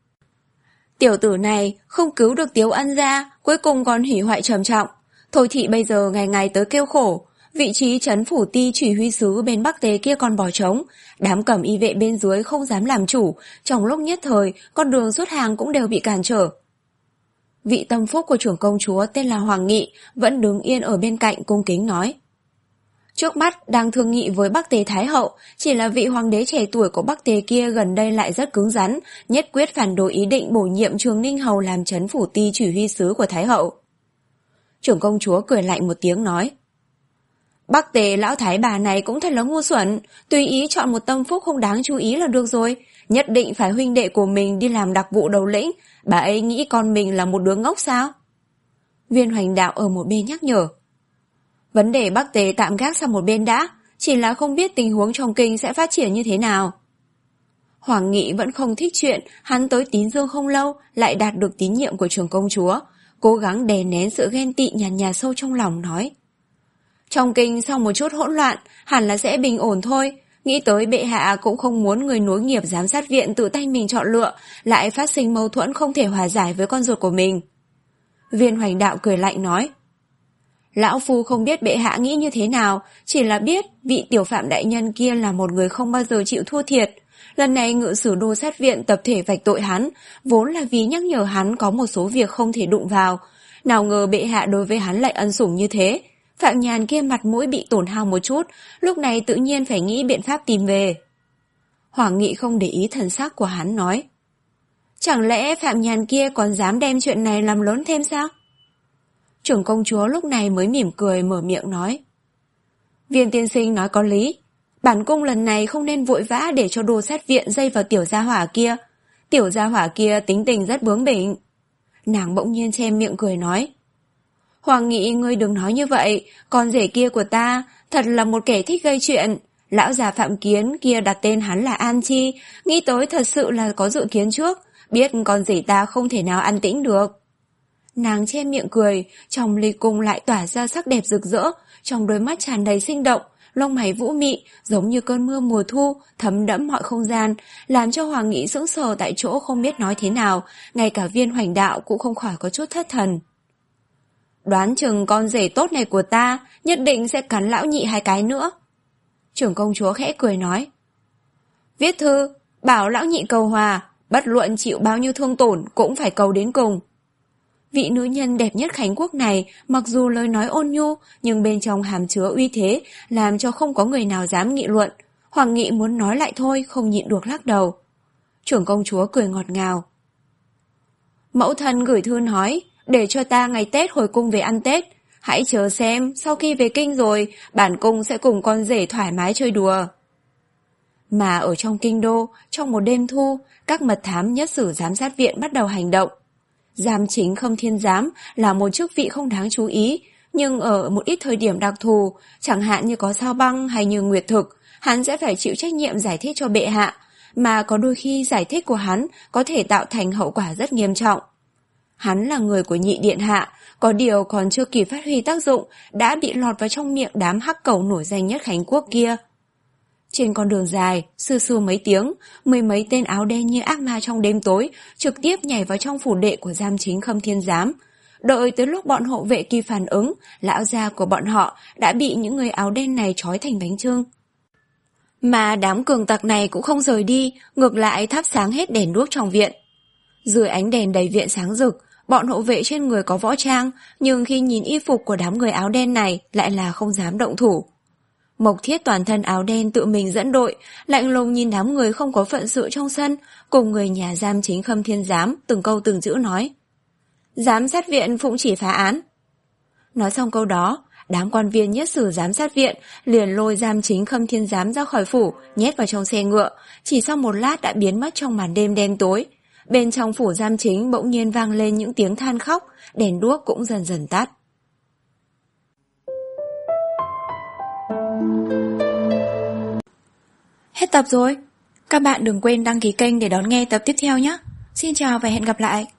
A: Tiểu tử này không cứu được Tiếu Ân gia, cuối cùng còn hủy hoại trầm trọng. Thôi thị bây giờ ngày ngày tới kêu khổ, vị trí trấn phủ ti chỉ huy sứ bên Bắc Tề kia còn bỏ trống, đám cẩm y vệ bên dưới không dám làm chủ, trong lúc nhất thời, con đường xuất hàng cũng đều bị cản trở. Vị tâm phúc của trưởng công chúa tên là Hoàng Nghị vẫn đứng yên ở bên cạnh cung kính nói: Trước mắt đang thương nghị với Bắc Tề Thái Hậu, chỉ là vị hoàng đế trẻ tuổi của Bắc Tề kia gần đây lại rất cứng rắn, nhất quyết phản đối ý định bổ nhiệm Trường Ninh Hầu làm trấn phủ ti chỉ huy sứ của Thái Hậu. Trưởng công chúa cười lạnh một tiếng nói: Bắc Tề lão thái bà này cũng thật là ngu xuẩn, tùy ý chọn một tâm phúc không đáng chú ý là được rồi, nhất định phải huynh đệ của mình đi làm đặc vụ đầu lĩnh, bà ấy nghĩ con mình là một đứa ngốc sao? Viên Hoành Đạo ở một bên nhắc nhở: Vấn đề Bắc Tề tạm gác sang một bên đã, chỉ là không biết tình huống trong kinh sẽ phát triển như thế nào. Hoàng Nghị vẫn không thích chuyện, hắn tới Tín Dương không lâu, lại đạt được tín nhiệm của trưởng công chúa, cố gắng đè nén sự ghen tị nhàn nhạt sâu trong lòng nói: Trong kinh sau một chút hỗn loạn, hẳn là sẽ bình ổn thôi, nghĩ tới bệ hạ cũng không muốn người nối nghiệp giám sát viện tự tay mình chọn lựa, lại phát sinh mâu thuẫn không thể hòa giải với con ruột của mình. Viên Hoành Đạo cười lạnh nói: Lão phu không biết bệ hạ nghĩ như thế nào, chỉ là biết vị tiểu Phạm đại nhân kia là một người không bao giờ chịu thua thiệt. Lần này ngự sử đô sát viện tập thể vạch tội hắn, vốn là vì nhắc nhở hắn có một số việc không thể đụng vào. Nào ngờ bệ hạ đối với hắn lại ân sủng như thế. Phạm Nhàn kia mặt mũi bị tổn hao một chút, lúc này tự nhiên phải nghĩ biện pháp tìm về. Hoàng Nghị không để ý thần sắc của hắn nói: Chẳng lẽ Phạm Nhàn kia còn dám đem chuyện này làm lớn thêm sao? Trưởng công chúa lúc này mới mỉm cười mở miệng nói: Viên tiên sinh nói có lý, bản cung lần này không nên vội vã để cho đô sát viện dây vào tiểu gia hỏa kia. Tiểu gia hỏa kia tính tình rất bướng bỉnh. Nàng bỗng nhiên che miệng cười nói: Hoàng Nghị, ngươi đừng nói như vậy, con rể kia của ta thật là một kẻ thích gây chuyện. Lão già Phạm Kiến kia đặt tên hắn là An Chi, nghĩ tới thật sự là có dự kiến trước, biết con rể ta không thể nào an tĩnh được. Nàng che miệng cười, trong ly cung lại tỏa ra sắc đẹp rực rỡ, trong đôi mắt tràn đầy sinh động, lông mày vũ mị, giống như cơn mưa mùa thu, thấm đẫm mọi không gian, làm cho Hoàng Nghị sững sờ tại chỗ không biết nói thế nào, ngay cả Viên Hoành Đạo cũng không khỏi có chút thất thần. Đoán chừng con rể tốt này của ta nhất định sẽ cắn lão nhị hai cái nữa. Trưởng công chúa khẽ cười nói. Viết thư, bảo lão nhị cầu hòa, bất luận chịu bao nhiêu thương tổn cũng phải cầu đến cùng. Vị nữ nhân đẹp nhất Khánh Quốc này mặc dù lời nói ôn nhu nhưng bên trong hàm chứa uy thế làm cho không có người nào dám nghị luận. Hoàng Nghị muốn nói lại thôi không nhịn được lắc đầu. Trưởng công chúa cười ngọt ngào. Mẫu thân gửi thư nói để cho ta ngày Tết hồi cung về ăn Tết. Hãy chờ xem sau khi về kinh rồi bản cung sẽ cùng con rể thoải mái chơi đùa. Mà ở trong kinh đô, trong một đêm thu, các mật thám nhất sử giám sát viện bắt đầu hành động. Giám chính Khâm Thiên Giám là một chức vị không đáng chú ý, nhưng ở một ít thời điểm đặc thù, chẳng hạn như có sao băng hay như nguyệt thực, hắn sẽ phải chịu trách nhiệm giải thích cho bệ hạ, mà có đôi khi giải thích của hắn có thể tạo thành hậu quả rất nghiêm trọng. Hắn là người của nhị điện hạ, có điều còn chưa kịp phát huy tác dụng, đã bị lọt vào trong miệng đám hắc cẩu nổi danh nhất Khánh Quốc kia. Trên con đường dài, sư sư mấy tiếng, mười mấy tên áo đen như ác ma trong đêm tối trực tiếp nhảy vào trong phủ đệ của giám chính Khâm Thiên Giám. Đợi tới lúc bọn hộ vệ kịp phản ứng, lão gia của bọn họ đã bị những người áo đen này trói thành bánh chưng. Mà đám cường tặc này cũng không rời đi, ngược lại thắp sáng hết đèn đuốc trong viện. Dưới ánh đèn đầy viện sáng rực, bọn hộ vệ trên người có võ trang, nhưng khi nhìn y phục của đám người áo đen này lại là không dám động thủ. Mộc Thiết toàn thân áo đen tự mình dẫn đội, lạnh lùng nhìn đám người không có phận sự trong sân, cùng người nhà giám chính Khâm Thiên Giám từng câu từng chữ nói. Giám sát viện phụng chỉ phá án. Nói xong câu đó, đám quan viên nhất sử giám sát viện liền lôi giám chính Khâm Thiên Giám ra khỏi phủ, nhét vào trong xe ngựa, chỉ sau một lát đã biến mất trong màn đêm đen tối. Bên trong phủ giám chính bỗng nhiên vang lên những tiếng than khóc, đèn đuốc cũng dần dần tắt. Hết tập rồi. Các bạn đừng quên đăng ký kênh để đón nghe tập tiếp theo nhé. Xin chào và hẹn gặp lại.